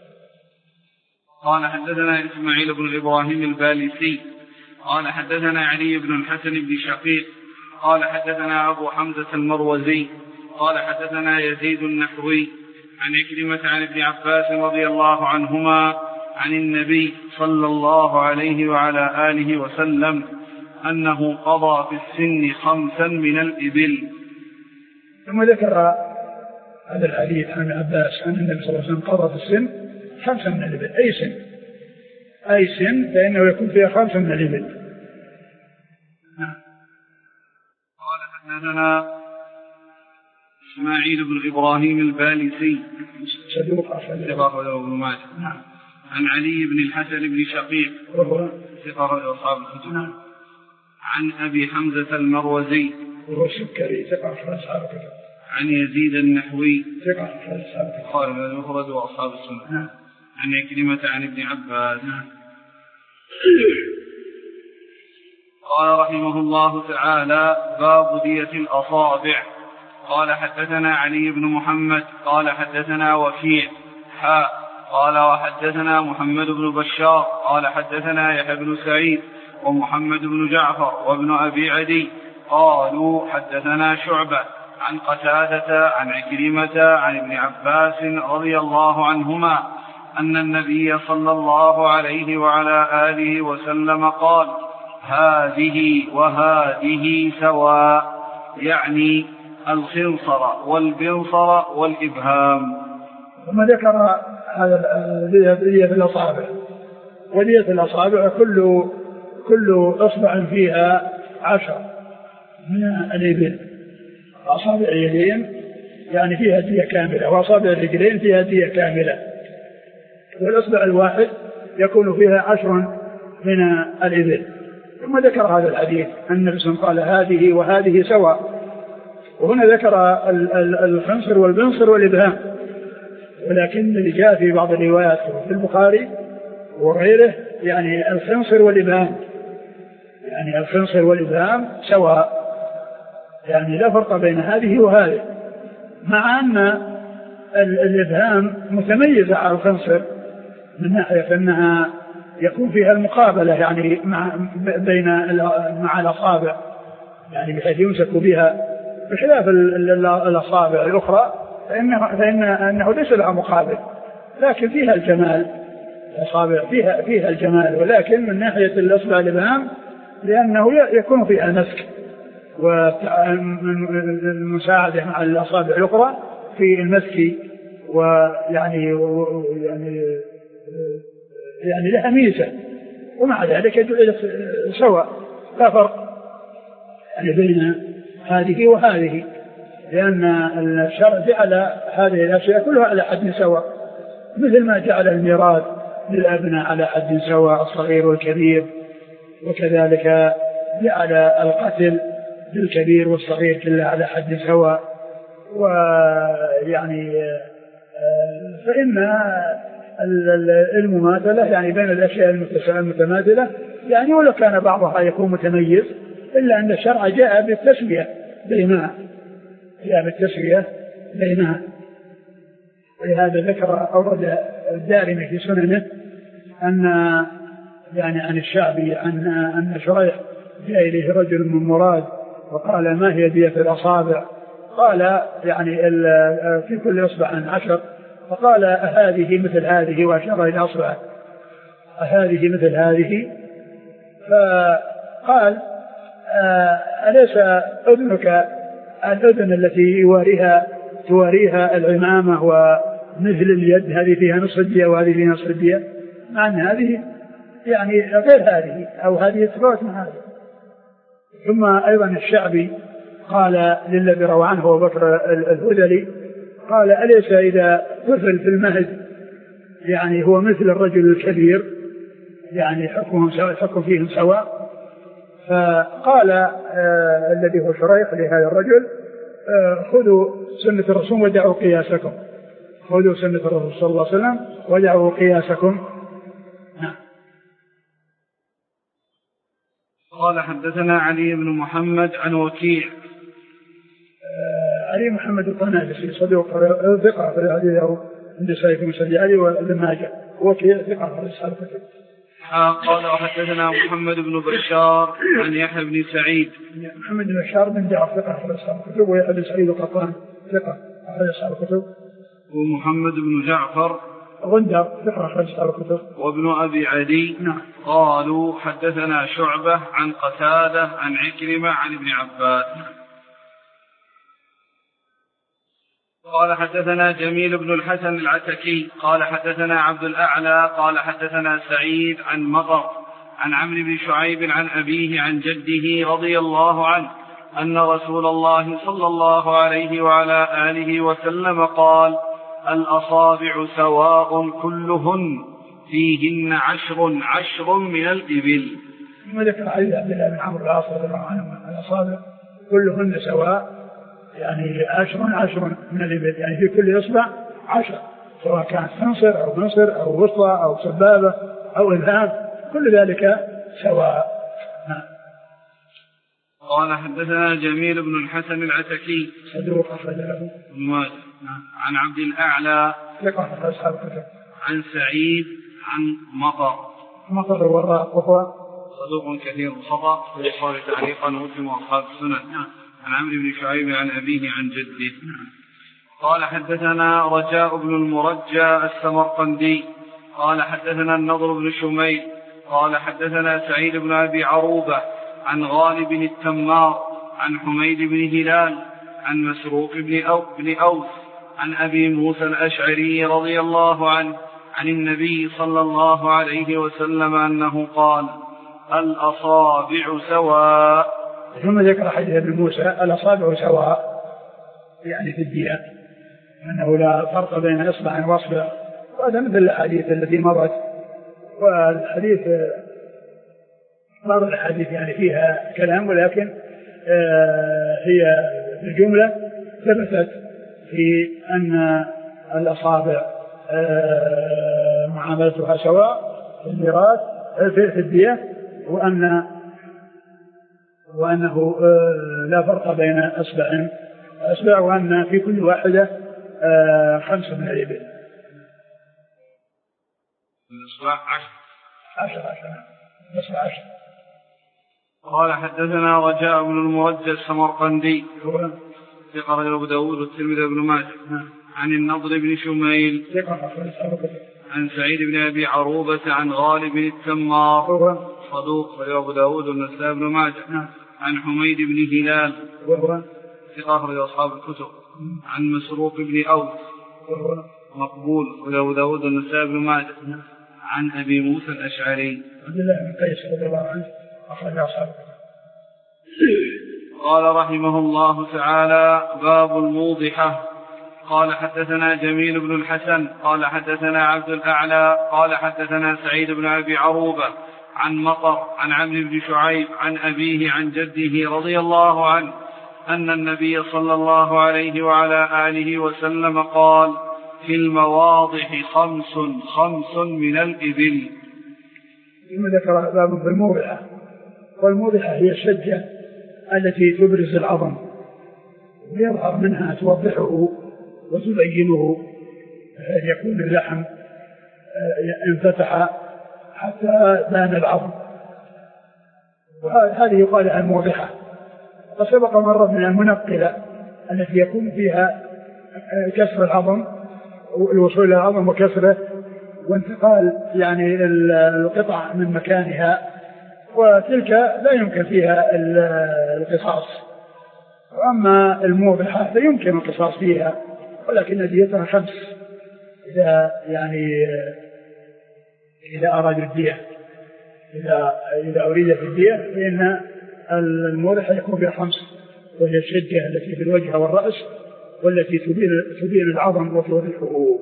قال حدثنا إسماعيل بن إبراهيم البالسي قال حدثنا علي بن الحسن بن شقيق قال حدثنا أبو حمزة المروزي قال حدثنا يزيد النحوي عن عكرمة عن ابن عباس رضي الله عنهما عن النبي صلى الله عليه وعلى آله وسلم أنه قضى في السن 5 من الإبل. ثم ذكر هذا الحديث عن ابن عباس أن النبي صلى الله عليه وسلم قضى في السن 5 من الإبل، أي سن فإنه يكون فيها 5 من الإبل. قال حدثنا إسماعيل بن إبراهيم البالسي صدوق أخرج له ابن ماجه. عن علي بن الحسن بن شقيق ثقة أصحاب الكتب. عن أبي حمزة المروزي وهو السكري ثقة أخرج أصحاب الكتب. عن يزيد النحوي ثقة أخرج أصحاب الكتب. قال ابن المفرد وأصحاب السنة. عن عكرمة عن ابن عباس. قال رحمه الله تعالى باب دية الأصابع. قال حدثنا علي بن محمد قال حدثنا وكيع قال وحدثنا محمد بن بشار قال حدثنا يحيى بن سعيد ومحمد بن جعفر وابن أبي عدي قالوا حدثنا شعبة عن قتادة عن عكرمة عن ابن عباس رضي الله عنهما أن النبي صلى الله عليه وعلى آله وسلم قال هذه وهذه سواء، يعني الخنصر والبنصر والإبهام. ثم ذكر هذا دية الأصابع، ودية الأصابع كل إصبع فيها 10 من الإبل. أصابع اليدين يعني فيها دية كاملة، وأصابع الرجلين فيها دية كاملة، والإصبع الواحد يكون فيها 10 من الإبل. ثم ذكر هذا الحديث أن النبي صلى الله عليه وسلم قال هذه وهذه سواء، وهنا ذكر الخنصر والبنصر والإبهام، ولكن اللي جاء في بعض الروايات في البخاري وغيره يعني الخنصر والإبهام، يعني الخنصر والإبهام سواء، يعني لا فرق بين هذه وهذه، مع أن الإبهام متميزة على الخنصر من ناحية أنها يكون فيها المقابلة يعني مع الأصابع، يعني بحيث يمسك بها، بخلاف الأصابع الأخرى فإنه ليس لها مقابل، لكن فيها الجمال، الأصابع فيها الجمال، ولكن من ناحية الأصبع الإبهام لأنه يكون فيها مسك والمساعدة مع الأصابع الأخرى في المسك، ويعني لها ميزة، ومع ذلك جعلت سواء، لا فرق يعني بين هذه وهذه، لأن الشرع جعل هذه الأشياء كلها على حد سواء، مثل ما جعل الميراث للأبناء على حد سواء الصغير والكبير، وكذلك جعل القتل للكبير والصغير كله على حد سواء. ويعني فإن المماثلة يعني بين الأشياء المتماثلة يعني ولو كان بعضها يكون متميز، إلا أن الشرع جاء بالتسوية بينها، ولهذا ذكر أورد الدارمي في سننه أن يعني عن الشعبي أن شريح جاء إليه رجل من مراد وقال ما هي دية الأصابع؟ قال يعني في كل إصبع 10، فقال هذه مثل هذه، وأشار إلى أصبع هذه مثل هذه، فقال أليس أذنك الأذن التي يواريها تواريها العمامة ومثل اليد هذه فيها نصف الدية وهذه فيها نصف الدية، مع أن هذه يعني غير هذه أو هذه تفاوت من هذه. ثم أيضا الشعبي قال للذي روى عنه أبو بكر الهذلي قال أليس إذا طفل في المهد يعني هو مثل الرجل الكبير يعني حكم فيهم سواء؟ فقال الذي هو شريح لهذا الرجل خذوا سنة الرسول ودعوا قياسكم، خذوا سنة الرسول صلى الله عليه وسلم ودعوا قياسكم. قال حدثنا علي بن محمد عن وكيع. علي محمد الطنافسي صدوق ثقة في الحديث عند سيف مسجد علي وابن ماجه، وكيع ثقة في أصحاب الكتب. قال وحدثنا محمد بن بشار عن يحيى بن سعيد. محمد بن بشار بن جعفر ثقة في أصحاب الكتب، ويحيى بن سعيد القطان ثقة في أصحاب الكتب. ومحمد بن جعفر غندر ثقة في أصحاب الكتب. وابن أبي عدي. نعم. قالوا حدثنا شعبة عن قتادة عن عكرمة عن ابن عباس. قال حدثنا جميل بن الحسن العتكي قال حدثنا عبد الأعلى قال حدثنا سعيد عن مطر عن عمرو بن شعيب عن أبيه عن جده رضي الله عنه أن رسول الله صلى الله عليه وعلى آله وسلم قال: الأصابع سواء كلهن فيهن عشر من الإبل. ثم ذكر حديث عبد الله بن عمرو العاص رضي الله عنه: الأصابع كلهن سواء، يعني عشر من الإبل، يعني في كل إصبع 10، سواء كانت خنصر أو وسطى أو سبابة أو إبهام، كل ذلك سواء. قال حدثنا جميل بن الحسن العتكي صدوق أخرج له ابن ماجه عن عبد الأعلى ثقة في أصحاب الكتب. عن سعيد عن مطر الوراق وهو صدوق كثير الخطأ ويقال تعليقا ومسلم وأصحاب السنن. عن عمرو بن شعيب عن أبيه عن جده. قال حدثنا رجاء بن المرجى السمرقندي قال حدثنا النضر بن شميل قال حدثنا سعيد بن أبي عروبة عن غالب بن التمار عن حميد بن هلال عن مسروق بن أوس عن أبي موسى الأشعري رضي الله عنه عن النبي صلى الله عليه وسلم أنه قال: الأصابع سواء. ثم ذكر حديث ابن موسى: الأصابع سواء، يعني في الدية، أنه لا فرق بين إصبع وأصبع، وهذا مثل الحديث الذي مرت. والحديث بعض الحديث يعني فيها كلام، ولكن هي الجملة ثبتت في أن الأصابع معاملتها سواء في الميراث في الدية، وأنه لا فرق بين أصبع، وأن في كل واحدة 5 من الإبل. الإصبع 10. قال حدثنا رجاء بن المرجى السمرقندي ثقة أبو داود والترمذي بن ماجه عن النضر بن شميل عن سعيد بن أبي عروبة عن غالب بن التمار صدوق أبو داود والنسائي بن ماجه عن حميد بن هلال ثقة أصحاب الكتب عن مسروق بن أوس مقبول أبو داود والنسائي بن ماجه عن أبي موسى الأشعري عبد الله بن قيس رضي الله عنه أخرج أصحاب الكتب. قال رحمه الله تعالى: باب الموضحة. قال حدثنا جميل بن الحسن قال حدثنا عبد الأعلى قال حدثنا سعيد بن أبي عروبة عن مطر عن عمرو بن شعيب عن أبيه عن جده رضي الله عنه أن النبي صلى الله عليه وعلى آله وسلم قال: في المواضح 5 من الإبل. ثم ذكر باب في الموضحة، والموضحة هي الشجة التي تبرز العظم ويظهر منها توضحه وتبينه، يكون اللحم انفتح حتى بان العظم، وهذه يقال عنها الموضحة. وسبق مرة من المنقلة التي يكون فيها كسر العظم، الوصول إلى العظم وكسره وانتقال يعني القطع من مكانها، وتلك لا يمكن فيها القصاص. وأما الموضحة فيمكن القصاص فيها ولكن ديتها 5 إذا أراد الدية، إذا أريد في الدية فإن المورث يكون بها 5، وهي الشدة التي في الوجه والرأس والتي تبين العظم وتورثه.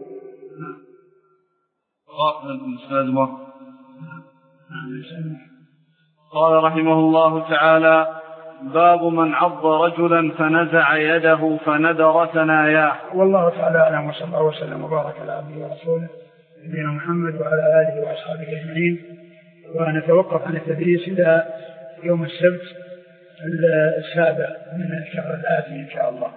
قال رحمه الله تعالى: باب من عض رجلا فنزع يده فندر ثناياه. والله تعالى أعلم، وصلى الله وسلم وبارك على عبده ورسوله نبينا محمد وعلى آله وأصحابه أجمعين. ونتوقف عن التدريس إلى يوم السبت 7 من الشهر الآتي إن شاء الله.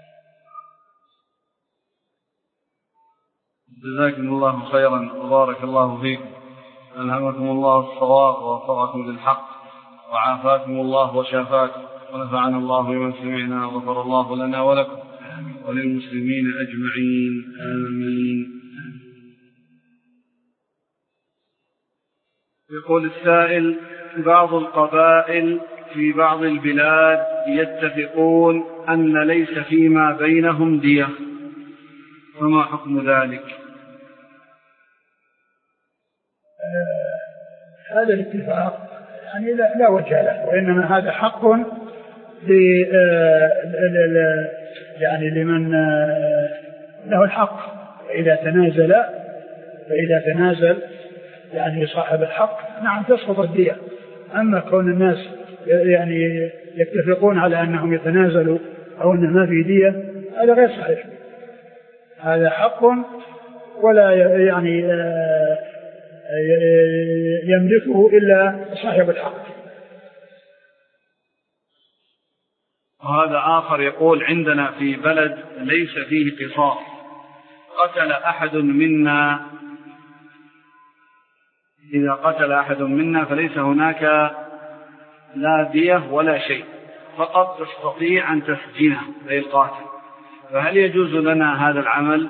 جزاكم الله خيرا وبارك الله فيكم، ألهمكم الله الصواب ووفقكم للحق، وعافاكم الله وشافاكم، ونفعنا الله بمن سمعنا، وغفر الله لنا ولكم وللمسلمين أجمعين، آمين. يقول السائل: بعض القبائل في بعض البلاد يتفقون أن ليس فيما بينهم دية، فما حكم ذلك؟ هذا الاتفاق يعني لا وجه له، وإنما هذا حق يعني لمن له الحق. فإذا تنازل يعني صاحب الحق نعم تسقط الدية. أما كون الناس يعني يتفقون على أنهم يتنازلوا أو أنه ما في دية، هذا غير صحيح. هذا حق ولا يعني يملكه إلا صاحب الحق. وهذا آخر يقول: عندنا في بلد ليس فيه قصاص، قتل أحد منا، إذا قتل أحد منا فليس هناك لا دية ولا شيء، فقط تستطيع أن تسجنه أي القاتل، فهل يجوز لنا هذا العمل؟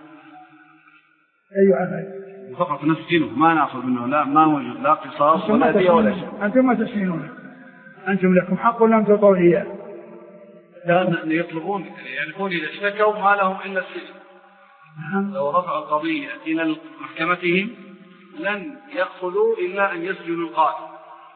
أي عمل؟ فقط نسجنه، ما نأخذ منه لا ما موجود لا قصاص ولا دية ولا شيء. أنتم ما تسجنون، أنتم لكم حق لم تعطوا إياه. لا يطلبون يعرفون إذا اشتكوا ما لهم إلا السجن. لو رفعوا القضية إلى محكمتهم لن يأخذوا إلا أن يسجنوا القاتل.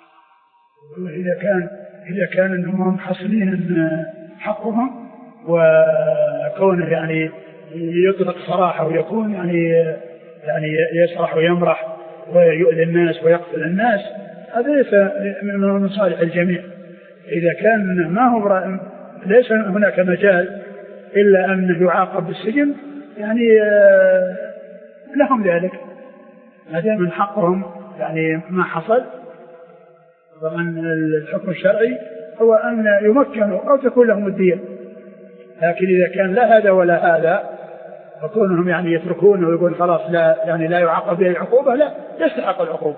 إذا كان أنهم محصلين حقهم، وكونه يعني يطلق صراحة ويكون يعني يسرح ويمرح ويؤذي الناس ويقتل الناس، هذا ليس من مصالح الجميع. إذا كان ما هو ليس هناك مجال إلا أن يعاقب بالسجن، يعني لهم ذلك، هذا من حقهم يعني ما حصل. طبعا الحكم الشرعي هو أن يمكنوا أو تكون لهم الدية، لكن إذا كان لا هذا ولا هذا فكونهم يعني يتركونه ويقول خلاص لا يعاقب به العقوبة، لا يستحق العقوبة.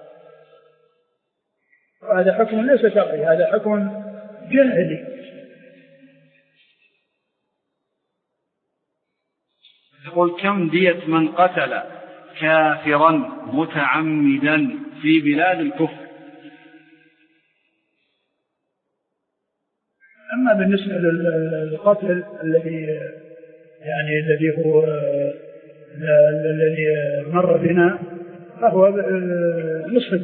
وهذا حكم ليس شرعي، هذا حكم جاهلي. يقول: كم دية من قتل كافرا متعمدا في بلاد الكفر؟ أما بالنسبة للقتل الذي هو الذي مر بنا فهو نصف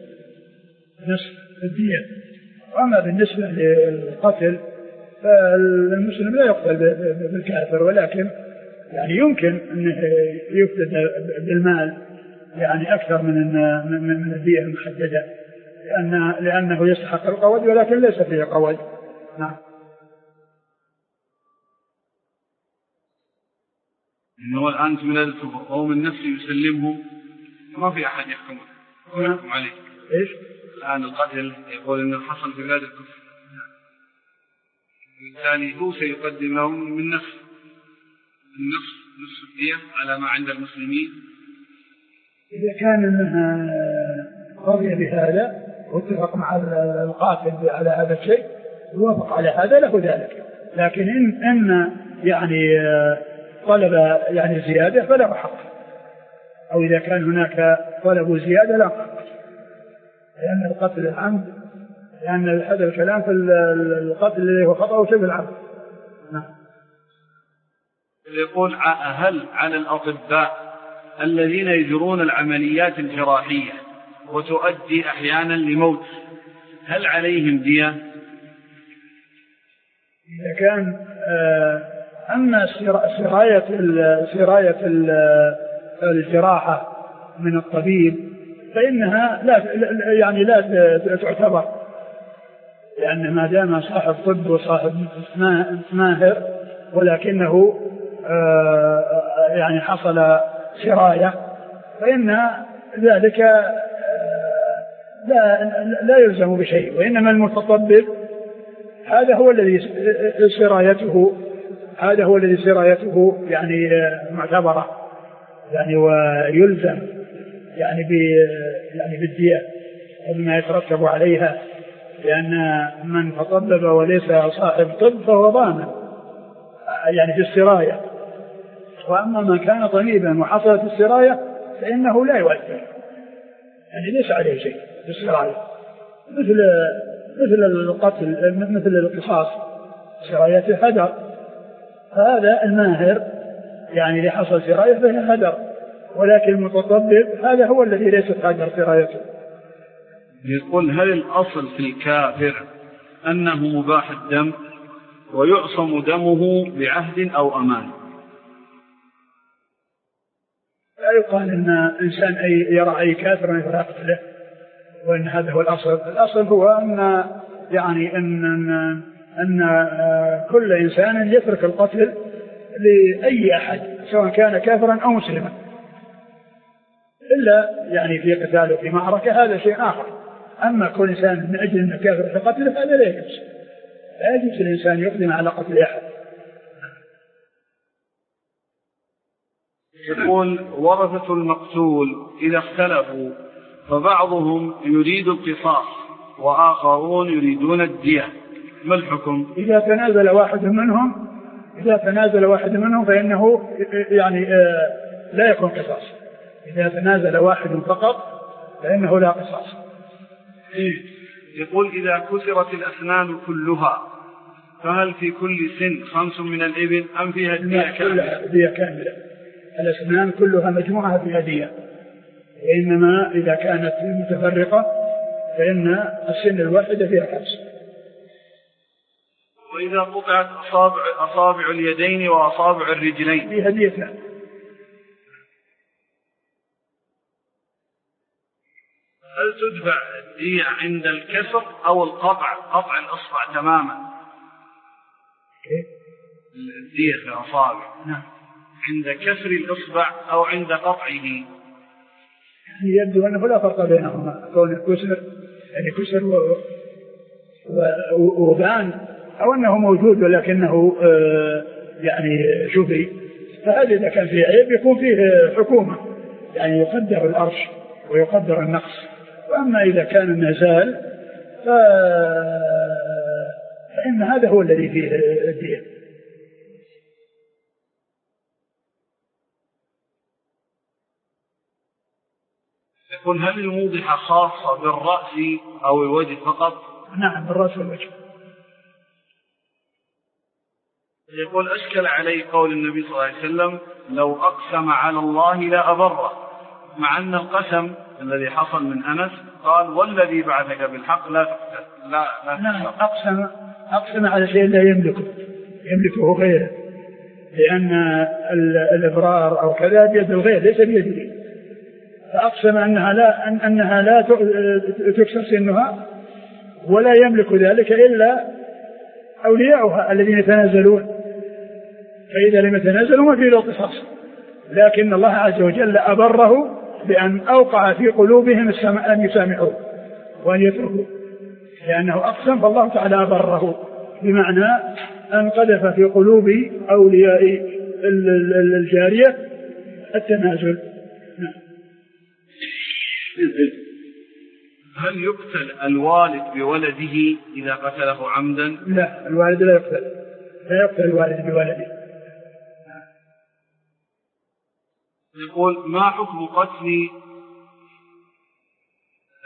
الدية. وأما بالنسبة للقتل فالمسلم لا يقتل بالكافر، ولكن يعني يمكن أن يفتد بالمال يعني أكثر من الدية المحددة، لأنه يستحق القود ولكن ليس فيه قود. نعم. إنه الآن في بلاد الكفر هو من نفسه يسلمه، ما في أحد يحكم عليه. إيش؟ الآن القتل يقول إنه حصل في بلاد الكفر، بالتالي هو سيقدم لهم من نفسه نصف الدية على ما عند المسلمين. إذا كان أنها رضي بهذا واتفق مع القاتل على هذا الشيء ووافق على هذا له ذلك، لكن إن يعني طلب يعني زيادة فله حق، أو إذا كان هناك طلب زيادة لا حق، لأن القتل العمد، لأن هذا الكلام في القتل الذي هو خطأ وشبه العمد. نعم. يقول هل على الأطباء الذين يجرون العمليات الجراحية وتؤدي أحيانا لموت هل عليهم دية؟ إذا كان أما سراية الجراحة من الطبيب فإنها لا تعتبر، لأن ما دام صاحب طب وصاحب ماهر ولكنه حصل سراية فإن ذلك لا يلزم بشيء، وإنما المتطبب هذا هو الذي سرايته معتبرة ويلزم بالدية وبما يترتب عليها، لأن من تطبب وليس صاحب طب فهو ضامن في السراية، وأما من كان طبيبا وحصلت السراية فإنه لا يؤثر، ليس عليه شيء في السراية، مثل القتل مثل القصاص سرايته هدر، فهذا الماهر اللي حصل سراية فهي هدر، ولكن المتطبب هذا هو الذي ليست هدر سرايته. يقول هل الأصل في الكافر أنه مباح الدم ويعصم دمه بعهد أو أمان؟ لا يقال أن إنسان يرى أي كافر يفرق له وأن هذا هو الأصل. الأصل هو أن كل إنسان يترك القتل لأي أحد سواء كان كافرا أو مسلما، إلا في قتاله في معركة هذا شيء آخر. أما كل إنسان من أجل أن كافر في قتله هذا لا يجوز، لا يجوز الإنسان يقدم على قتل أحد. يقول ورثة المقتول إذا اختلفوا فبعضهم يريد القصاص وآخرون يريدون الدية، ما الحكم؟ إذا تنازل واحد منهم فإنه لا يكون قصاص. إذا تنازل واحد فقط فإنه لا قصاص. يقول إذا كسرت الأسنان كلها فهل في كل سن 5 من الإبل أم فيها دية كاملة؟ الأسنان كلها مجموعة فيها دية، وإنما إذا كانت متفرقة فإن السن الواحدة فيها 5. وإذا قطعت أصابع اليدين وأصابع الرجلين فيها ديتان. هل تدفع الدية عند الكسر أو قطع الأصبع تماما؟ الدية في الأصابع نعم. عند كسر الإصبع أو عند قطعه؟ يبدو أنه لا فرق بينهما، كون كسر وبان، أو أنه موجود ولكنه شفي، فهذا إذا كان فيه عيب يكون فيه حكومة يقدر الأرش ويقدر النقص. وأما إذا كان النزال فإن هذا هو الذي فيه الدية. يقول هل الموضحة خاصة بالرأس أو الوجه فقط؟ نعم، بالرأس والوجه. يقول أشكل علي قول النبي صلى الله عليه وسلم لو أقسم على الله لا أبره، مع أن القسم الذي حصل من أنس قال والذي بعثك بالحق لا تقتل. نعم، أقسم على شيء لا يملكه غيره، لأن الإبرار أو كذا بيد الغير ليس بيده، فأقسم أنها لا تكسر سنها ولا يملك ذلك إلا أولياؤها الذين يتنازلون، فإذا لم يتنازلوا ما فيه له قصاص، لكن الله عز وجل أبره بأن أوقع في قلوبهم أن يسامحوا وأن يتركوا، لأنه أقسم فالله تعالى أبره، بمعنى أن قذف في قلوب أولياء الجارية التنازل. هل يقتل الوالد بولده إذا قتله عمدا؟ لا، الوالد لا يقتل الوالد بولده. يقول ما حكم قتل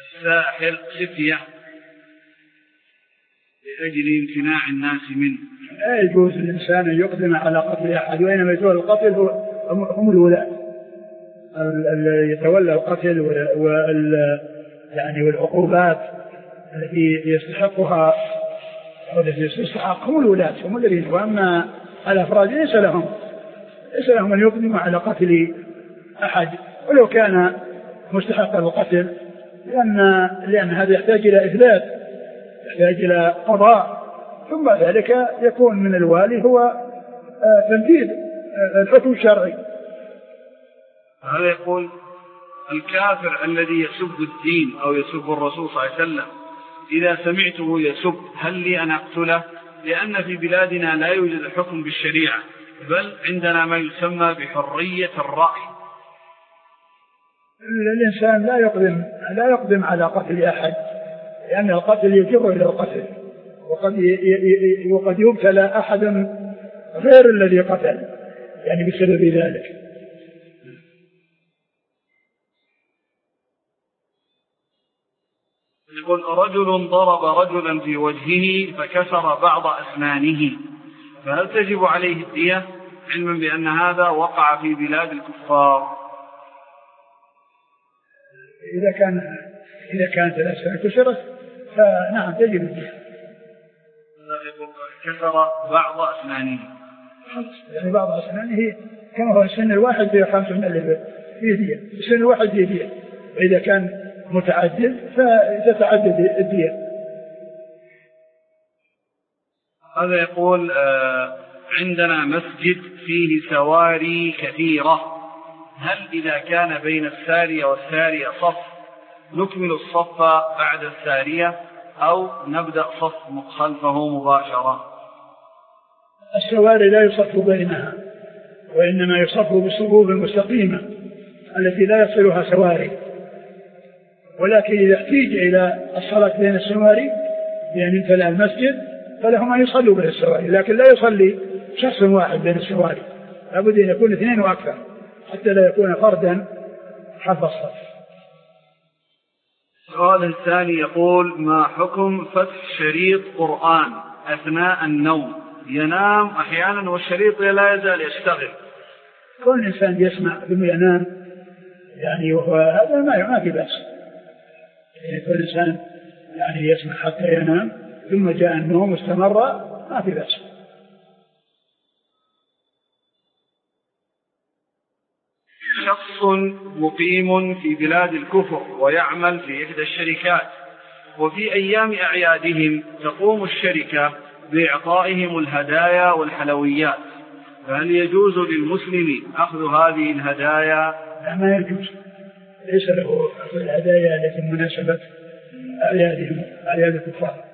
الساحر خفية لأجل امتناع الناس منه؟ لا يجوز للإنسان أن يقدم على قتل أحد، وإنما يجوز القتل هم الولاة اللي يتولى القتل يعني والعقوبات التي يستحقها والتي يستحقهم الولاة هم الذين، وأما الأفراد ليس لهم أن يقدموا على قتل أحد ولو كان مستحق القتل، لأن هذا يحتاج إلى إثبات، يحتاج إلى قضاء، ثم ذلك يكون من الوالي هو تنفيذ الحكم الشرعي. هذا يقول الكافر الذي يسب الدين أو يسب الرسول صلى الله عليه وسلم إذا سمعته يسب هل لي أن أقتله؟ لأن في بلادنا لا يوجد الحكم بالشريعة، بل عندنا ما يسمى بحرية الرأي. الإنسان لا يقدم على قتل أحد، لأن القتل يجر إلى القتل، وقد يبتلى أحد غير الذي قتل يعني بسبب ذلك. يقول رجل ضرب رجلا في وجهه فكسر بعض أسنانه، فهل تجب عليه الدية علما بأن هذا وقع في بلاد الكفار؟ إذا كانت الأسنان كسرت فنعم تجب الدية. كسر بعض أسنانه يعني بعض أسنانه كما هو السن الواحد فيه 5 ملي فيه دية، السن الواحد فيه دية، وإذا كان متعدد فتتعدد الدية. هذا يقول عندنا مسجد فيه سواري كثيرة، هل إذا كان بين السارية والسارية صف نكمل الصف بعد السارية أو نبدأ صف خلفه مباشرة؟ السواري لا يصف بينها، وإنما يصف بالصفوف المستقيمة التي لا يصلها سواري، ولكن إذا احتيج إلى الصلاة بين السواري بأن يمتلأ المسجد فلهم أن يصلوا بين السواري، لكن لا يصلي شخص واحد بين السواري، لابد أن يكون 2 وأكثر حتى لا يكون فردا حفظ الصف. السؤال الثاني يقول ما حكم فتح شريط قرآن أثناء النوم؟ ينام أحيانا والشريط لا يزال يشتغل. كل إنسان يسمع ثم ينام يعني وهذا ما في بأس، يعني كل إنسان يعني يسمع حتى ينام ثم جاء النوم واستمر ما في بأس. شخص مقيم في بلاد الكفر ويعمل في إحدى الشركات، وفي أيام أعيادهم تقوم الشركة بإعطائهم الهدايا والحلويات، فهل يجوز للمسلم أخذ هذه الهدايا؟ لا، ما يجوز، ليس له أخذ الهدايا التي مناسبة أعيادهم أعياد الكفار.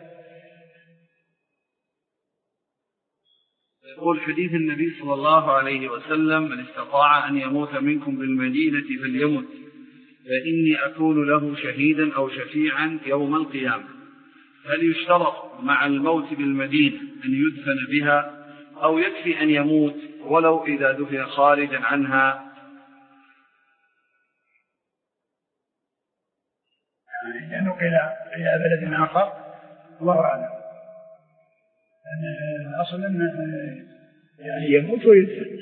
يقول حديث النبي صلى الله عليه وسلم من استطاع أن يموت منكم بالمدينة فليمت فإني أكون له شهيدا أو شفيعا يوم القيامة، هل يشترط مع الموت بالمدينة أن يدفن بها أو يكفي أن يموت ولو إذا دفن خارجا عنها؟ يعني نقل إلى بلد آخر الله أعلم، الأصل أنه يعني يموت ويدفن.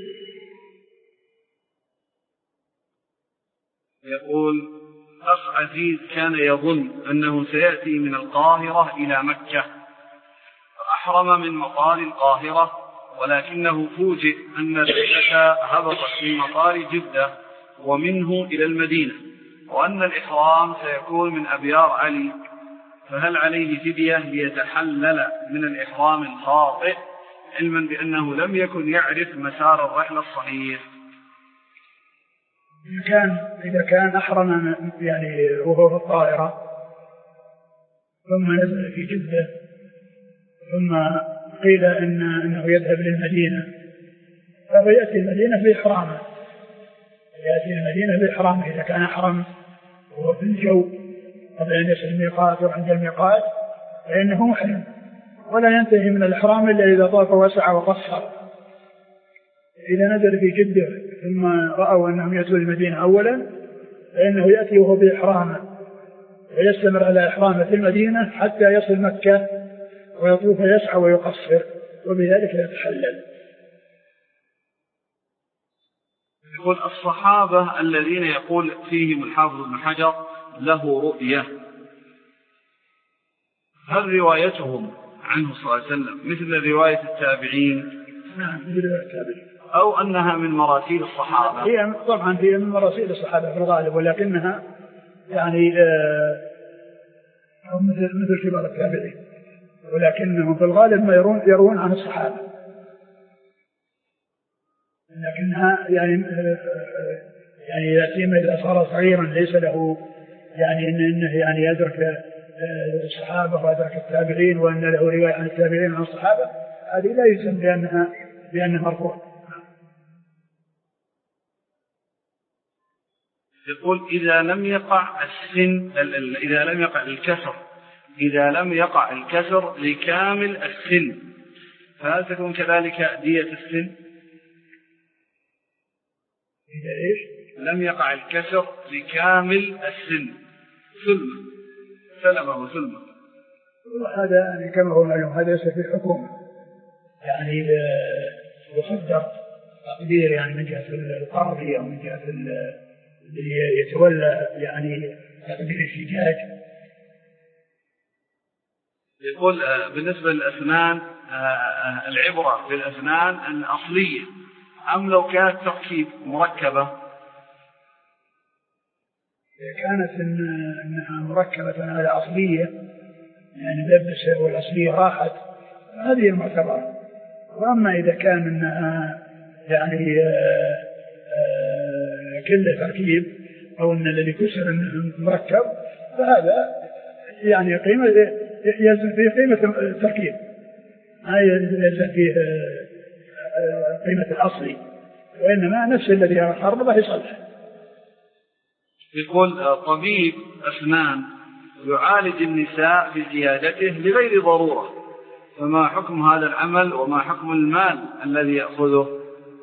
يقول أخ عزيز كان يظن أنه سيأتي من القاهرة إلى مكة فأحرم من مطار القاهرة، ولكنه فوجئ أن الرحلة هبطت من مطار جدة ومنه إلى المدينة، وأن الإحرام سيكون من أبيار علي، فهل عليه فدية ليتحلل من الإحرام الخاطئ علما بأنه لم يكن يعرف مسار الرحلة الصحيح؟ إذا كان أحرم يعني وهو في الطائرة ثم نزل في جدة ثم قيل إنه يذهب للمدينة، فهو يأتي المدينة بإحرامه، إذا كان أحرم وهو في الجو قبل أن يصل الميقات وعند الميقات فإنه محرم، ولا ينتهي من الإحرام إلا إذا طاف وسع وقصر. إذا نزل في جدة ثم رأوا أنهم يأتوا المدينة أولا فإنه يأتي وهو بإحرامه ويستمر على إحرامه في المدينة حتى يصل مكة ويطوف يسعى ويقصر، وبذلك يتحلل. يقول الصحابة الذين يقول فيهم الحافظ بن حجر له رؤية، هل روايتهم عنه صلى الله عليه وسلم مثل رواية التابعين؟ نعم مثل رواية التابعين، أو أنها من مراسيل الصحابة؟ هي طبعا هي من مراسيل الصحابة في الغالب، ولكنها يعني مثل كبار التابعين، ولكنهم في الغالب ما يروون عن الصحابة، لكنها يعني يتيم إذا صار صغيرا ليس له يعني إنه يعني يدرك الصحابة ويدرك التابعين وأن له رواية عن التابعين عن الصحابة، هذه لا يجزم بأنها مرفوع. يقول إذا لم يقع الكسر لكامل السن فهل تكون كذلك دية السن؟ إذا إيش؟ لم يقع الكسر لكامل السن، سلمه سلمه، هذا يعني كما هو معلوم هذا ليس في حكم يعني يصدر تقدير يعني من جهة القاضي أو من جهة اللي يتولى يعني تقدير الحجاج. يقول بالنسبة للأسنان العبرة بالأسنان الأصلية أم لو كانت تركيب مركبة؟ إذا كانت إنها مركبة على أصلية يعني لبس والأصلية راحت هذه المعتبرة، وأما إذا كان إنها يعني كل تركيب أو أن الذي كسر إنه مركب فهذا يعني قيمة يلزم فيه قيمة التركيب، ما يلزم فيه قيمة الأصلي، وإنما نفس الذي خربه يصلح. يقول طبيب أسنان يعالج النساء بزيادته لغير ضرورة، فما حكم هذا العمل وما حكم المال الذي يأخذه؟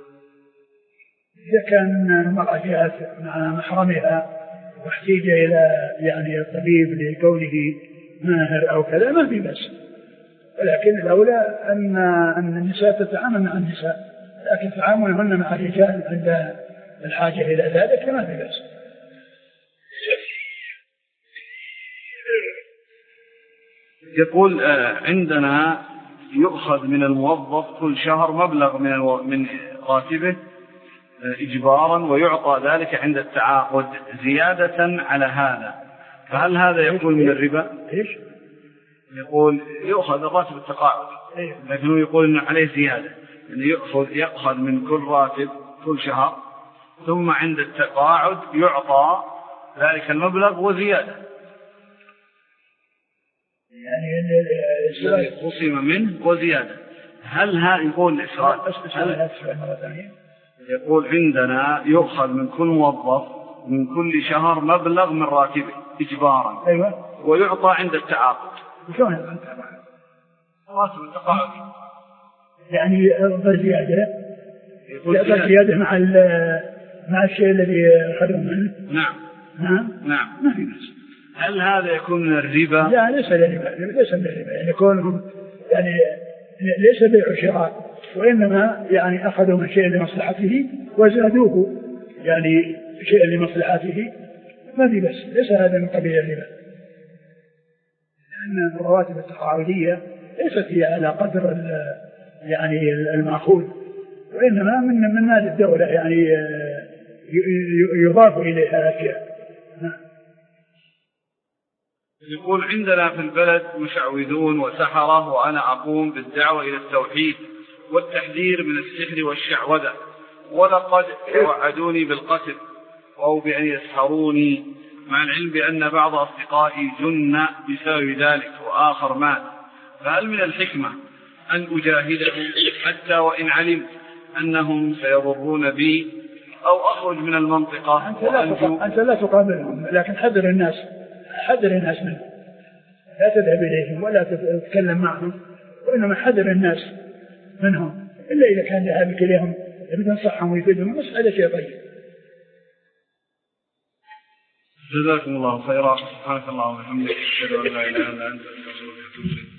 إذا كان المرأة جاءت مع محرمها واحتاج إلى يعني الطبيب لكونه ماهر أو كذا ما في بأس، ولكن الأولى أن النساء تتعامل مع النساء، لكن تعاملهن مع الرجال عند الحاجة إلى ذلك ما في بأس. يقول عندنا يؤخذ من الموظف كل شهر مبلغ من راتبه إجبارا ويعطى ذلك عند التعاقد زيادة على هذا، فهل هذا يكون من الربا؟ إيش؟ يقول يؤخذ الراتب التقاعد لكنه يقول إنه عليه زيادة، يعني يأخذ من كل راتب كل شهر ثم عند التقاعد يعطى ذلك المبلغ وزيادة، يعني الذي خصم منه وزيادة. هل ها يقول إسراء؟ يقول عندنا يؤخذ من كل موظف من كل شهر مبلغ من راتبه إجبارا أيوة. ويعطى عند التعاقد. شلون راتب التقاعد يعني زيادة زيادة مع الشيء الذي أخذه منه. نعم ما في بس. هل هذا يكون من الربا؟ لا ليس من الربا، يعني يكون يعني ليس بيع شراء، وإنما يعني أخذوا من شيء لمصلحته وزادوه يعني شيء لمصلحته ما في بس، ليس هذا من قبيل الربا، لأن الرواتب التقاعدية ليست هي على قدر يعني المأخوذ، وإنما من مال الدولة يعني يضاف إليها أشياء. يقول عندنا في البلد مشعوذون وسحرة وأنا أقوم بالدعوة إلى التوحيد والتحذير من السحر والشعوذة، ولقد وعدوني بالقتل أو بأن يسحروني، مع العلم بأن بعض أصدقائي جن بسبب ذلك وآخر مات، فهل من الحكمة أن أجاهدهم حتى وإن علمت أنهم سيضرون بي أو أخرج من المنطقة؟ أنت لا تقابلهم، لكن حذر الناس منهم، لا تذهب إليهم ولا تتكلم معهم، وإنما حذر الناس منهم، إلا إذا كان ذهابك إليهم بتنصحهم ويفيدهم بس هذا شيء طيب. جزاكم الله خيرا. سبحانك اللهم وبحمدك أشهد أن لا إله إلا أنت أستغفرك وأتوب إليك.